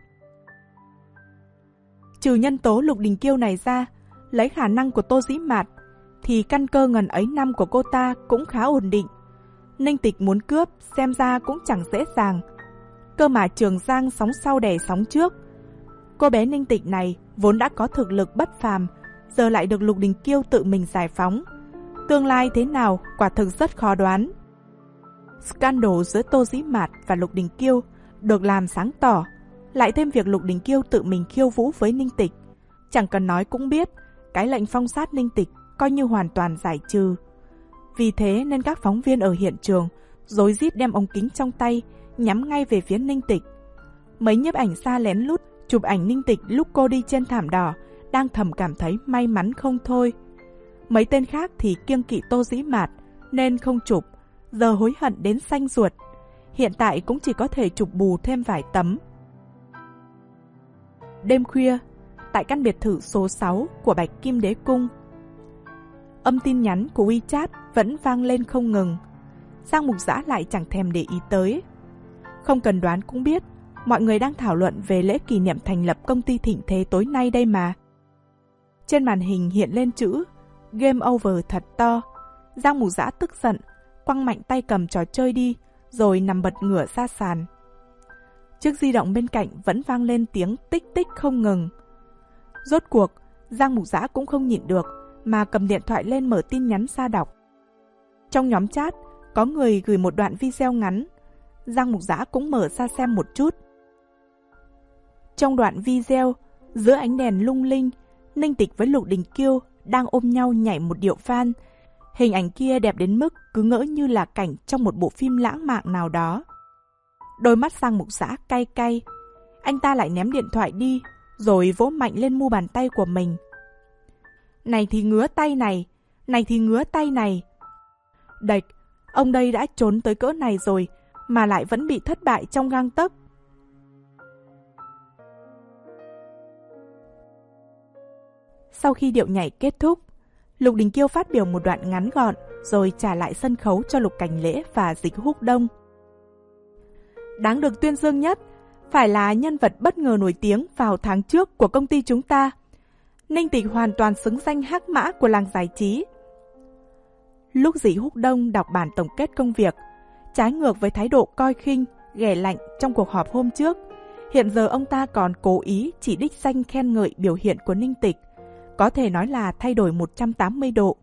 Trừ nhân tố Lục Đình Kiêu này ra, lấy khả năng của Tô Dĩ Mạt thì căn cơ ngần ấy năm của cô ta cũng khá ổn định. Ninh Tịch muốn cướp xem ra cũng chẳng dễ dàng. Cơ mà Trường Giang sóng sau đè sóng trước. Cô bé Ninh Tịch này vốn đã có thực lực bất phàm, giờ lại được Lục Đình Kiêu tự mình giải phóng. Tương lai thế nào quả thực rất khó đoán. Scandal giữa Tô Dĩ Mạt và Lục Đình Kiêu được làm sáng tỏ, lại thêm việc Lục Đình Kiêu tự mình khiêu vũ với Ninh Tịch. Chẳng cần nói cũng biết, cái lệnh phong sát Ninh Tịch coi như hoàn toàn giải trừ. Vì thế nên các phóng viên ở hiện trường rối rít đem ống kính trong tay nhắm ngay về phía Ninh Tịch. Mấy nhiếp ảnh gia lén lút chụp ảnh Ninh Tịch lúc cô đi trên thảm đỏ đang thầm cảm thấy may mắn không thôi. Mấy tên khác thì kiêng kỵ Tô Dĩ Mạt nên không chụp, giờ hối hận đến xanh ruột. Hiện tại cũng chỉ có thể chụp bù thêm vài tấm. Đêm khuya, tại căn biệt thự số sáu của Bạch Kim Đế Cung, âm tin nhắn của WeChat vẫn vang lên không ngừng. Giang Mục Dã lại chẳng thèm để ý tới. Không cần đoán cũng biết, mọi người đang thảo luận về lễ kỷ niệm thành lập công ty Thịnh Thế tối nay đây mà. Trên màn hình hiện lên chữ Game Over thật to. Giang Mục Dã tức giận, quăng mạnh tay cầm trò chơi đi, rồi nằm bật ngửa ra sàn. Chiếc di động bên cạnh vẫn vang lên tiếng tích tích không ngừng. Rốt cuộc, Giang Mục Dã cũng không nhịn được, mà cầm điện thoại lên mở tin nhắn ra đọc. Trong nhóm chat, có người gửi một đoạn video ngắn. Giang Mục Dã cũng mở ra xem một chút. Trong đoạn video, giữa ánh đèn lung linh, Ninh Tịch với Lục Đình Kiêu đang ôm nhau nhảy một điệu van. Hình ảnh kia đẹp đến mức cứ ngỡ như là cảnh trong một bộ phim lãng mạn nào đó. Đôi mắt Giang Mục Dã cay cay. Anh ta lại ném điện thoại đi, rồi vỗ mạnh lên mu bàn tay của mình. Này thì ngứa tay này, này thì ngứa tay này. Đệch, ông đây đã trốn tới cỡ này rồi mà lại vẫn bị thất bại trong gang tấc. Sau khi điệu nhảy kết thúc, Lục Đình Kiêu phát biểu một đoạn ngắn gọn rồi trả lại sân khấu cho Lục Cảnh Lễ và Dịch Húc Đông. Đáng được tuyên dương nhất phải là nhân vật bất ngờ nổi tiếng vào tháng trước của công ty chúng ta. Ninh Tịch hoàn toàn xứng danh hắc mã của làng giải trí. Lúc Dịch Húc Đông đọc bản tổng kết công việc, trái ngược với thái độ coi khinh, ghẻ lạnh trong cuộc họp hôm trước, hiện giờ ông ta còn cố ý chỉ đích danh khen ngợi biểu hiện của Ninh Tịch, có thể nói là thay đổi một trăm tám mươi độ.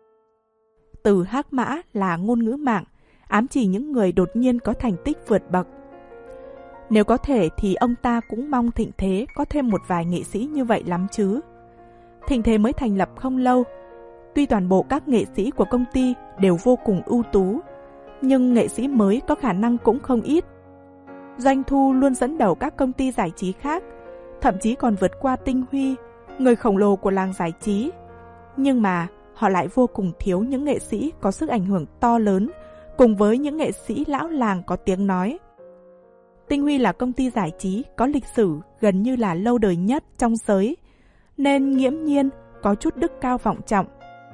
Từ hắc mã là ngôn ngữ mạng, ám chỉ những người đột nhiên có thành tích vượt bậc. Nếu có thể thì ông ta cũng mong Thịnh Thế có thêm một vài nghệ sĩ như vậy lắm chứ. Thịnh Thế mới thành lập không lâu, tuy toàn bộ các nghệ sĩ của công ty đều vô cùng ưu tú, nhưng nghệ sĩ mới có khả năng cũng không ít. Doanh thu luôn dẫn đầu các công ty giải trí khác, thậm chí còn vượt qua Tinh Huy, người khổng lồ của làng giải trí. Nhưng mà họ lại vô cùng thiếu những nghệ sĩ có sức ảnh hưởng to lớn, cùng với những nghệ sĩ lão làng có tiếng nói. Tinh Huy là công ty giải trí có lịch sử gần như là lâu đời nhất trong giới, nên nghiễm nhiên có chút đức cao vọng trọng.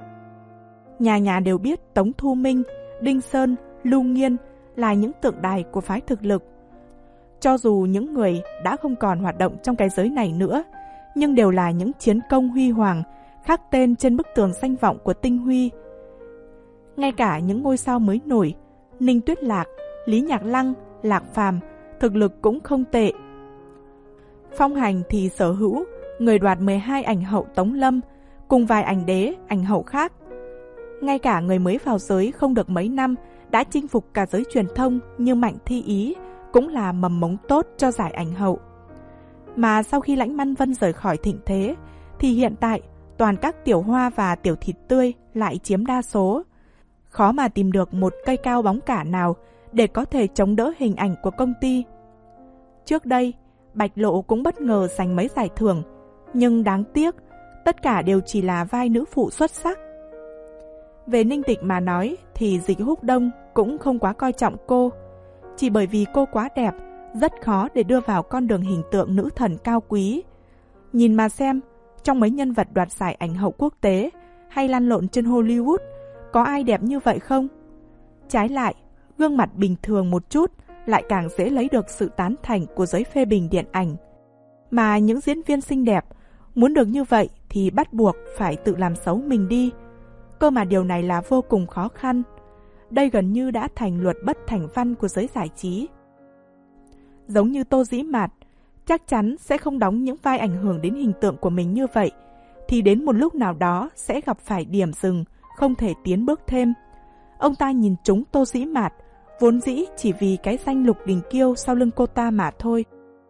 Nhà nhà đều biết Tống Thu Minh, Đinh Sơn, Lưu Nghiên là những tượng đài của phái thực lực. Cho dù những người đã không còn hoạt động trong cái giới này nữa, nhưng đều là những chiến công huy hoàng, khắc tên trên bức tường danh vọng của Tinh Huy. Ngay cả những ngôi sao mới nổi, Ninh Tuyết Lạc, Lý Nhạc Lăng, Lạc Phàm, thực lực cũng không tệ. Phong Hành thì sở hữu người đoạt mười hai ảnh hậu Tống Lâm, cùng vài ảnh đế, ảnh hậu khác. Ngay cả người mới vào giới không được mấy năm đã chinh phục cả giới truyền thông như Mạnh Thi Ý cũng là mầm mống tốt cho giải ảnh hậu. Mà sau khi Lãnh Măn Vân rời khỏi Thịnh Thế, thì hiện tại toàn các tiểu hoa và tiểu thịt tươi lại chiếm đa số. Khó mà tìm được một cây cao bóng cả nào để có thể chống đỡ hình ảnh của công ty. Trước đây, Bạch Lộ cũng bất ngờ giành mấy giải thưởng, nhưng đáng tiếc, tất cả đều chỉ là vai nữ phụ xuất sắc. Về Ninh Tịch mà nói thì Dịch Húc Đông cũng không quá coi trọng cô. Chỉ bởi vì cô quá đẹp, rất khó để đưa vào con đường hình tượng nữ thần cao quý. Nhìn mà xem, trong mấy nhân vật đoạt giải ảnh hậu quốc tế hay lăn lộn trên Hollywood, có ai đẹp như vậy không? Trái lại, gương mặt bình thường một chút lại càng dễ lấy được sự tán thành của giới phê bình điện ảnh. Mà những diễn viên xinh đẹp, muốn được như vậy thì bắt buộc phải tự làm xấu mình đi. Cơ mà điều này là vô cùng khó khăn. Đây gần như đã thành luật bất thành văn của giới giải trí. Giống như Tô Dĩ Mạt, chắc chắn sẽ không đóng những vai ảnh hưởng đến hình tượng của mình như vậy, thì đến một lúc nào đó sẽ gặp phải điểm dừng, không thể tiến bước thêm. Ông ta nhìn trúng Tô Dĩ Mạt, vốn dĩ chỉ vì cái danh Lục Đình Kiêu sau lưng cô ta mà thôi.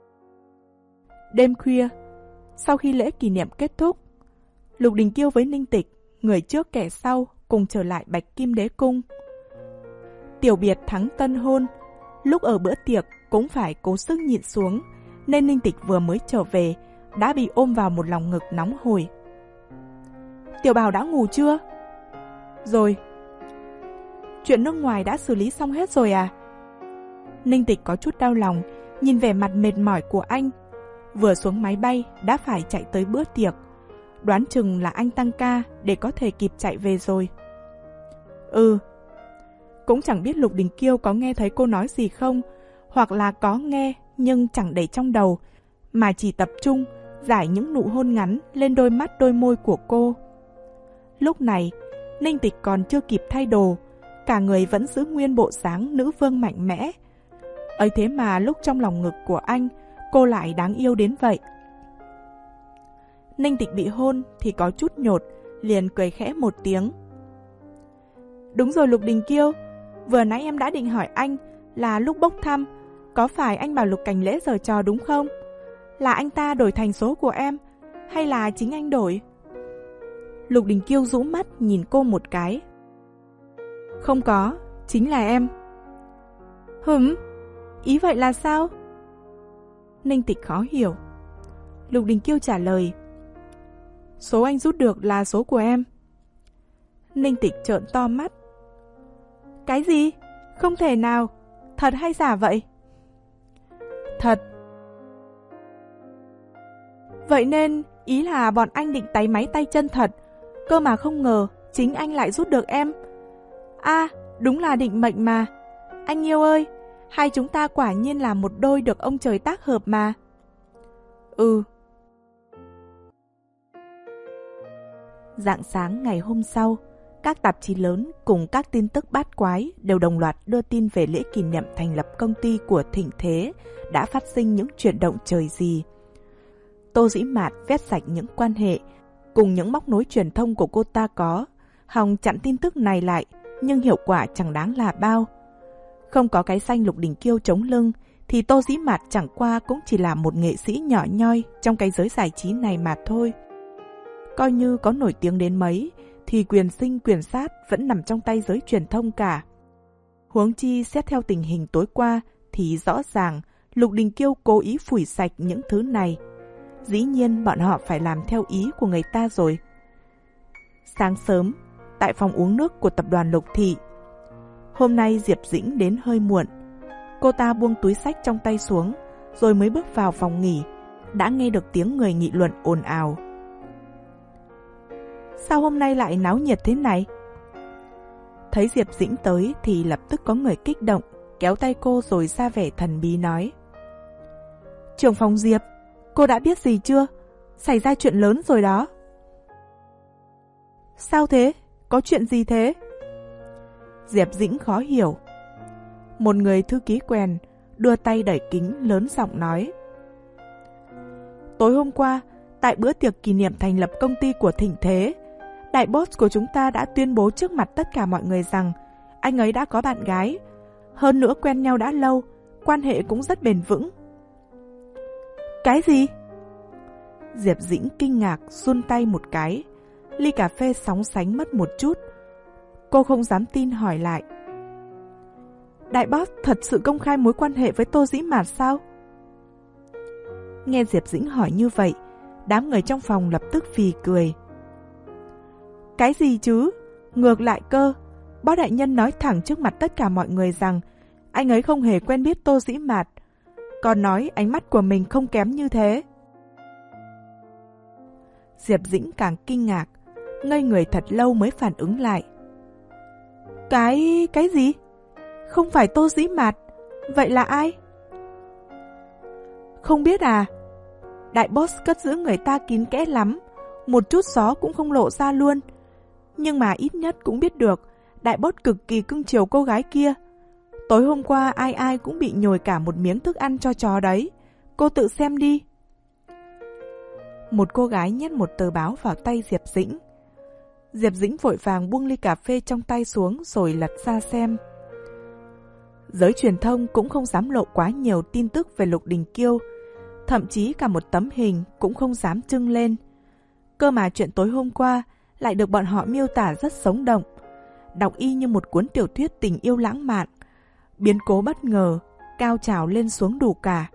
Đêm khuya, sau khi lễ kỷ niệm kết thúc, Lục Đình Kiêu với Ninh Tịch, người trước kẻ sau, cùng trở lại Bạch Kim Đế Cung. Tiểu biệt thắng tân hôn, lúc ở bữa tiệc cũng phải cố sức nhịn xuống, nên Ninh Tịch vừa mới trở về đã bị ôm vào một lòng ngực nóng hổi. Tiểu Bảo đã ngủ chưa? Rồi. Chuyện nước ngoài đã xử lý xong hết rồi à? Ninh Tịch có chút đau lòng, nhìn vẻ mặt mệt mỏi của anh. Vừa xuống máy bay đã phải chạy tới bữa tiệc. Đoán chừng là anh tăng ca để có thể kịp chạy về rồi. Ừ. Cũng chẳng biết Lục Đình Kiêu có nghe thấy cô nói gì không, hoặc là có nghe nhưng chẳng để trong đầu, mà chỉ tập trung giải những nụ hôn ngắn lên đôi mắt đôi môi của cô. Lúc này, Ninh Tịch còn chưa kịp thay đồ, cả người vẫn giữ nguyên bộ dáng nữ vương mạnh mẽ. Ấy thế mà lúc trong lòng ngực của anh, cô lại đáng yêu đến vậy. Ninh Tịch bị hôn thì có chút nhột, liền cười khẽ một tiếng. Đúng rồi Lục Đình Kiêu, vừa nãy em đã định hỏi anh là lúc bốc thăm, có phải anh bảo Lục Cảnh Lễ giở trò đúng không? Là anh ta đổi thành số của em, hay là chính anh đổi? Lục Đình Kiêu rũ mắt nhìn cô một cái. Không có, chính là em. Hửm, ý vậy là sao? Ninh Tịch khó hiểu. Lục Đình Kiêu trả lời. Số anh rút được là số của em. Ninh Tịch trợn to mắt. Cái gì? Không thể nào, thật hay giả vậy? Thật. Vậy nên, ý là bọn anh định táy máy tay chân thật, cơ mà không ngờ chính anh lại rút được em. À, đúng là định mệnh mà. Anh yêu ơi, hai chúng ta quả nhiên là một đôi được ông trời tác hợp mà. Ừ. Rạng sáng ngày hôm sau, các tạp chí lớn cùng các tin tức bát quái đều đồng loạt đưa tin về lễ kỷ niệm thành lập công ty của Thịnh Thế đã phát sinh những chuyển động trời gì. Tô Dĩ Mạt vét sạch những quan hệ cùng những móc nối truyền thông của cô ta có, hòng chặn tin tức này lại, nhưng hiệu quả chẳng đáng là bao. Không có cái danh Lục Đình Kiêu chống lưng thì Tô Dĩ Mạt chẳng qua cũng chỉ là một nghệ sĩ nhỏ nhoi trong cái giới giải trí này mà thôi. Coi như có nổi tiếng đến mấy thì quyền sinh quyền sát vẫn nằm trong tay giới truyền thông cả. Huống chi xét theo tình hình tối qua thì rõ ràng Lục Đình Kiêu cố ý phủi sạch những thứ này. Dĩ nhiên bọn họ phải làm theo ý của người ta rồi. Sáng sớm, tại phòng uống nước của tập đoàn Lục Thị. Hôm nay Diệp Dĩnh đến hơi muộn. Cô ta buông túi xách trong tay xuống, rồi mới bước vào phòng nghỉ, đã nghe được tiếng người nghị luận ồn ào. Sao hôm nay lại náo nhiệt thế này? Thấy Diệp Dĩnh tới thì lập tức có người kích động, kéo tay cô rồi ra vẻ thần bí nói. Trưởng phòng Diệp, cô đã biết gì chưa? Xảy ra chuyện lớn rồi đó. Sao thế? Có chuyện gì thế? Diệp Dĩnh khó hiểu. Một người thư ký quèn đưa tay đẩy kính lớn giọng nói. Tối hôm qua, tại bữa tiệc kỷ niệm thành lập công ty của Thịnh Thế, đại boss của chúng ta đã tuyên bố trước mặt tất cả mọi người rằng anh ấy đã có bạn gái. Hơn nữa quen nhau đã lâu, quan hệ cũng rất bền vững. Cái gì? Diệp Dĩnh kinh ngạc run tay một cái, ly cà phê sóng sánh mất một chút. Cô không dám tin hỏi lại. Đại boss thật sự công khai mối quan hệ với Tô Dĩ Mạt sao? Nghe Diệp Dĩnh hỏi như vậy, đám người trong phòng lập tức phì cười. Cái gì chứ? Ngược lại cơ, boss đại nhân nói thẳng trước mặt tất cả mọi người rằng anh ấy không hề quen biết Tô Dĩ Mạt, còn nói ánh mắt của mình không kém như thế. Diệp Dĩnh càng kinh ngạc, ngây người thật lâu mới phản ứng lại. Cái... cái gì? Không phải Tô Dĩ Mạt, vậy là ai? Không biết à? Đại boss cất giữ người ta kín kẽ lắm, một chút gió cũng không lộ ra luôn. Nhưng mà ít nhất cũng biết được, đại boss cực kỳ cưng chiều cô gái kia. Tối hôm qua ai ai cũng bị nhồi cả một miếng thức ăn cho chó đấy. Cô tự xem đi. Một cô gái nhét một tờ báo vào tay Diệp Dĩnh. Diệp Dĩnh vội vàng buông ly cà phê trong tay xuống rồi lật ra xem. Giới truyền thông cũng không dám lộ quá nhiều tin tức về Lục Đình Kiêu, thậm chí cả một tấm hình cũng không dám trưng lên. Cơ mà chuyện tối hôm qua lại được bọn họ miêu tả rất sống động, đọc y như một cuốn tiểu thuyết tình yêu lãng mạn, biến cố bất ngờ, cao trào lên xuống đủ cả.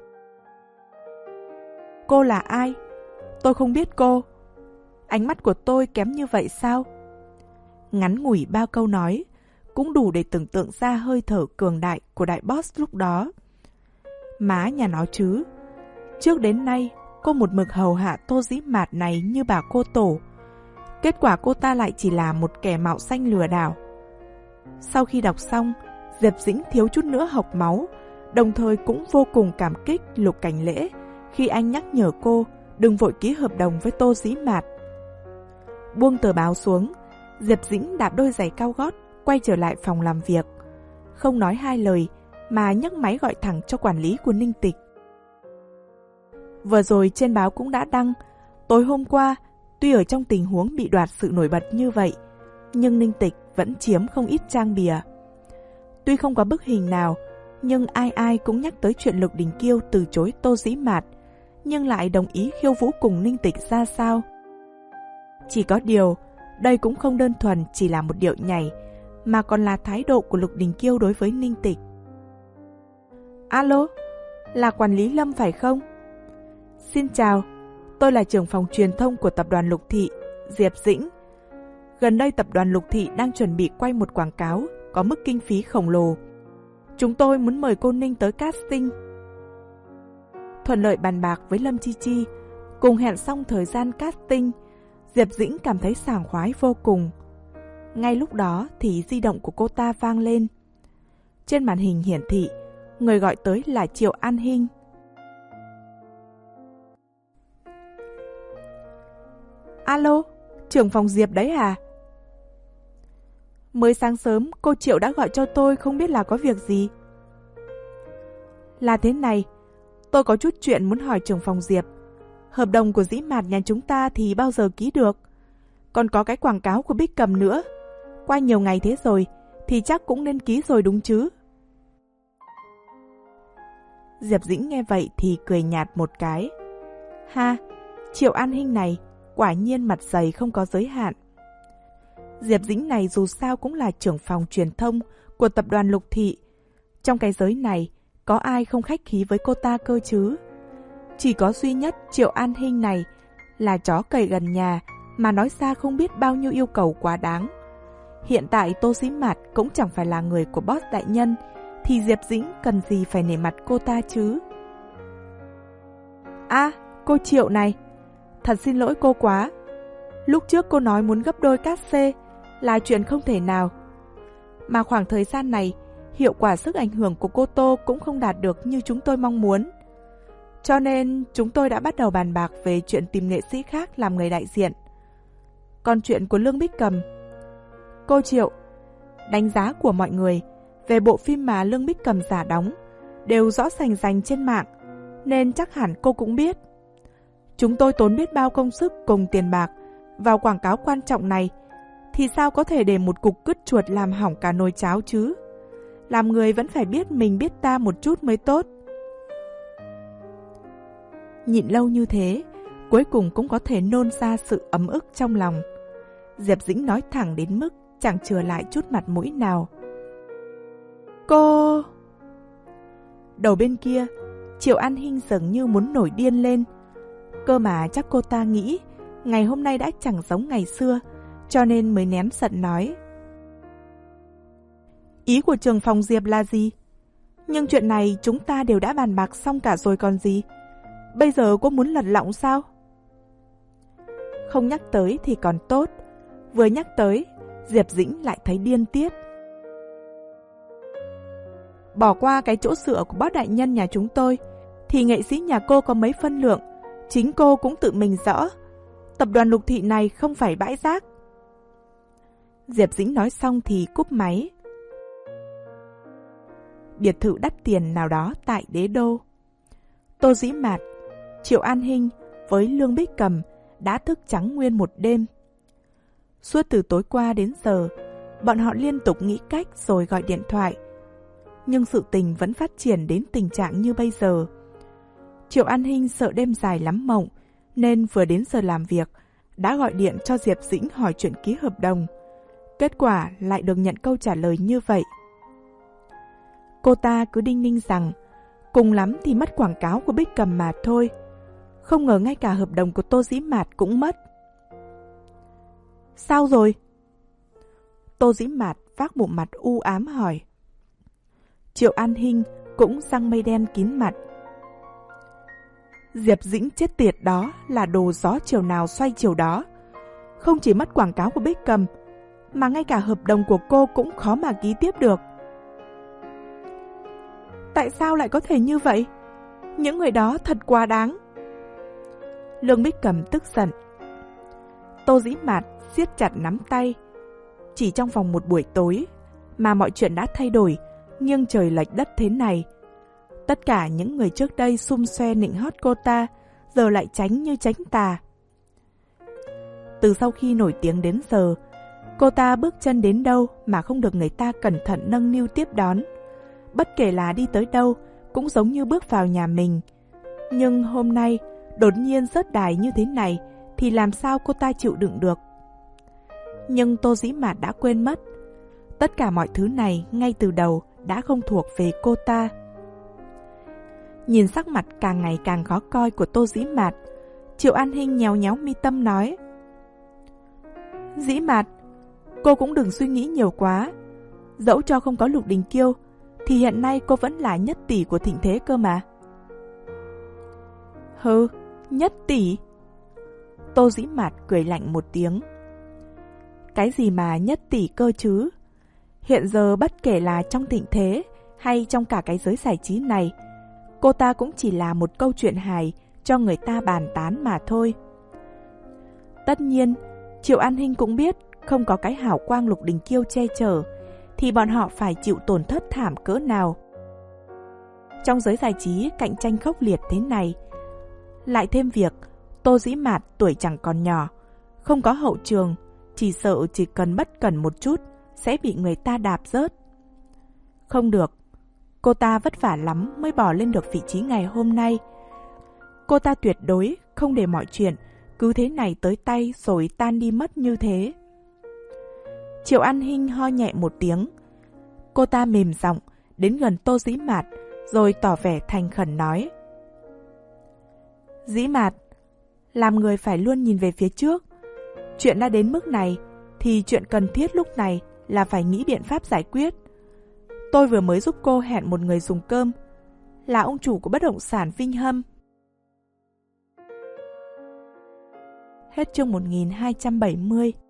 Cô là ai? Tôi không biết cô. Ánh mắt của tôi kém như vậy sao? Ngắn ngủi ba câu nói cũng đủ để tưởng tượng ra hơi thở cường đại của đại boss lúc đó. Má nhà nó chứ, trước đến nay cô một mực hầu hạ Tô Dĩ Mạt này như bà cô tổ. Kết quả cô ta lại chỉ là một kẻ mạo xanh lừa đảo. Sau khi đọc xong, Diệp Dĩnh thiếu chút nữa hộc máu, đồng thời cũng vô cùng cảm kích Lục Cảnh Lễ khi anh nhắc nhở cô đừng vội ký hợp đồng với Tô Dĩ Mạt. Buông tờ báo xuống, Diệp Dĩnh đạp đôi giày cao gót quay trở lại phòng làm việc, không nói hai lời mà nhấc máy gọi thẳng cho quản lý của Ninh Tịch. Vừa rồi trên báo cũng đã đăng, tối hôm qua tuy ở trong tình huống bị đoạt sự nổi bật như vậy, nhưng Ninh Tịch vẫn chiếm không ít trang bìa. Tuy không có bức hình nào, nhưng ai ai cũng nhắc tới chuyện Lục Đình Kiêu từ chối Tô Dĩ Mạt, nhưng lại đồng ý khiêu vũ cùng Ninh Tịch ra sao. Chỉ có điều, đây cũng không đơn thuần chỉ là một điệu nhảy, mà còn là thái độ của Lục Đình Kiêu đối với Ninh Tịch. Alo, là quản lý Lâm phải không? Xin chào, tôi là trưởng phòng truyền thông của tập đoàn Lục Thị, Diệp Dĩnh. Gần đây tập đoàn Lục Thị đang chuẩn bị quay một quảng cáo có mức kinh phí khổng lồ. Chúng tôi muốn mời cô Ninh tới casting. Thuận lợi bàn bạc với Lâm Chi Chi, cùng hẹn xong thời gian casting, Diệp Dĩnh cảm thấy sảng khoái vô cùng. Ngay lúc đó thì di động của cô ta vang lên. Trên màn hình hiển thị, người gọi tới là Triệu An Hinh. Alo, trưởng phòng Diệp đấy à? Mới sáng sớm cô Triệu đã gọi cho tôi, không biết là có việc gì. Là thế này, tôi có chút chuyện muốn hỏi trưởng phòng Diệp. Hợp đồng của Dĩ Mạt nhà chúng ta thì bao giờ ký được? Còn có cái quảng cáo của Bích Cầm nữa. Qua nhiều ngày thế rồi thì chắc cũng nên ký rồi đúng chứ? Diệp Dĩnh nghe vậy thì cười nhạt một cái. Ha, Triệu An Hinh này quả nhiên mặt dày không có giới hạn. Diệp Dĩnh này dù sao cũng là trưởng phòng truyền thông của tập đoàn Lục Thị. Trong cái giới này, có ai không khách khí với cô ta cơ chứ? Chỉ có duy nhất Triệu An Hinh này là chó cầy gần nhà mà nói ra không biết bao nhiêu yêu cầu quá đáng. Hiện tại Tô Dĩ Mạt cũng chẳng phải là người của boss đại nhân, thì Diệp Dĩnh cần gì phải nể mặt cô ta chứ? À, cô Triệu này, thật xin lỗi cô quá. Lúc trước cô nói muốn gấp đôi cát xê là chuyện không thể nào. Mà khoảng thời gian này, hiệu quả sức ảnh hưởng của cô Tô cũng không đạt được như chúng tôi mong muốn. Cho nên chúng tôi đã bắt đầu bàn bạc về chuyện tìm nghệ sĩ khác làm người đại diện. Còn chuyện của Lương Bích Cầm, cô Triệu, đánh giá của mọi người về bộ phim mà Lương Bích Cầm giả đóng đều rõ rành rành trên mạng, nên chắc hẳn cô cũng biết. Chúng tôi tốn biết bao công sức cùng tiền bạc vào quảng cáo quan trọng này, thì sao có thể để một cục cứt chuột làm hỏng cả nồi cháo chứ? Làm người vẫn phải biết mình biết ta một chút mới tốt. Nhịn lâu như thế, cuối cùng cũng có thể nôn ra sự ấm ức trong lòng. Diệp Dĩnh nói thẳng đến mức chẳng chừa lại chút mặt mũi nào. Cô... Đầu bên kia, Triệu An Hinh dường như muốn nổi điên lên. Cơ mà chắc cô ta nghĩ ngày hôm nay đã chẳng giống ngày xưa, cho nên mới nén giận nói. Ý của trưởng phòng Diệp là gì? Nhưng chuyện này chúng ta đều đã bàn bạc xong cả rồi còn gì. Bây giờ cô muốn lật lọng sao? Không nhắc tới thì còn tốt. Vừa nhắc tới, Diệp Dĩnh lại thấy điên tiết. Bỏ qua cái chỗ dựa của bác đại nhân nhà chúng tôi, thì nghệ sĩ nhà cô có mấy phân lượng, chính cô cũng tự mình rõ. Tập đoàn Lục Thị này không phải bãi rác. Diệp Dĩnh nói xong thì cúp máy. Biệt thự đắt tiền nào đó tại Đế Đô. Tô Dĩ Mạt, Triệu An Hinh với Lương Bích Cầm đã thức trắng nguyên một đêm. Suốt từ tối qua đến giờ, bọn họ liên tục nghĩ cách rồi gọi điện thoại. Nhưng sự tình vẫn phát triển đến tình trạng như bây giờ. Triệu An Hinh sợ đêm dài lắm mộng, nên vừa đến giờ làm việc, đã gọi điện cho Diệp Dĩnh hỏi chuyện ký hợp đồng. Kết quả lại được nhận câu trả lời như vậy. Cô ta cứ đinh ninh rằng, cùng lắm thì mất quảng cáo của Bích Cầm mà thôi. Không ngờ ngay cả hợp đồng của Tô Dĩ Mạt cũng mất. Sao rồi? Tô Dĩ Mạt vác bộ mặt u ám hỏi. Triệu An Hinh cũng răng mây đen kín mặt. Diệp Dĩnh chết tiệt đó là đồ gió chiều nào xoay chiều đó. Không chỉ mất quảng cáo của Bích Cầm, mà ngay cả hợp đồng của cô cũng khó mà ký tiếp được. Tại sao lại có thể như vậy? Những người đó thật quá đáng. Lương Bích Cầm tức giận. Tô Dĩ Mạt siết chặt nắm tay. Chỉ trong vòng một buổi tối mà mọi chuyện đã thay đổi, nghiêng trời lệch đất thế này. Tất cả những người trước đây xum xoe nịnh hót cô ta, giờ lại tránh như tránh tà. Từ sau khi nổi tiếng đến giờ, cô ta bước chân đến đâu mà không được người ta cẩn thận nâng niu tiếp đón. Bất kể là đi tới đâu, cũng giống như bước vào nhà mình. Nhưng hôm nay, đột nhiên rớt đài như thế này, thì làm sao cô ta chịu đựng được? Nhưng Tô Dĩ Mạt đã quên mất. Tất cả mọi thứ này ngay từ đầu đã không thuộc về cô ta. Nhìn sắc mặt càng ngày càng khó coi của Tô Dĩ Mạt, Triệu An Hinh nhéo nhéo mi tâm nói. Dĩ Mạt, cô cũng đừng suy nghĩ nhiều quá. Dẫu cho không có Lục Đình Kiêu, thì hiện nay cô vẫn là nhất tỷ của thịnh thế cơ mà. Hừ, nhất tỷ? Tô Dĩ Mạt cười lạnh một tiếng. Cái gì mà nhất tỷ cơ chứ? Hiện giờ bất kể là trong thịnh thế hay trong cả cái giới giải trí này, cô ta cũng chỉ là một câu chuyện hài cho người ta bàn tán mà thôi. Tất nhiên, Triệu An Hinh cũng biết không có cái hào quang Lục Đình Kiêu che chở, thì bọn họ phải chịu tổn thất thảm cỡ nào. Trong giới giải trí cạnh tranh khốc liệt thế này, lại thêm việc Tô Dĩ Mạt tuổi chẳng còn nhỏ, không có hậu trường, chỉ sợ chỉ cần bất cẩn một chút sẽ bị người ta đạp rớt. Không được, cô ta vất vả lắm mới bỏ lên được vị trí ngày hôm nay. Cô ta tuyệt đối không để mọi chuyện cứ thế này tới tay rồi tan đi mất như thế. Triệu An Hinh ho nhẹ một tiếng. Cô ta mềm giọng đến gần Tô Dĩ Mạt rồi tỏ vẻ thành khẩn nói. Dĩ Mạt, làm người phải luôn nhìn về phía trước. Chuyện đã đến mức này thì chuyện cần thiết lúc này là phải nghĩ biện pháp giải quyết. Tôi vừa mới giúp cô hẹn một người dùng cơm, là ông chủ của bất động sản Vinh Hâm. Hết chương một nghìn hai trăm bảy mươi.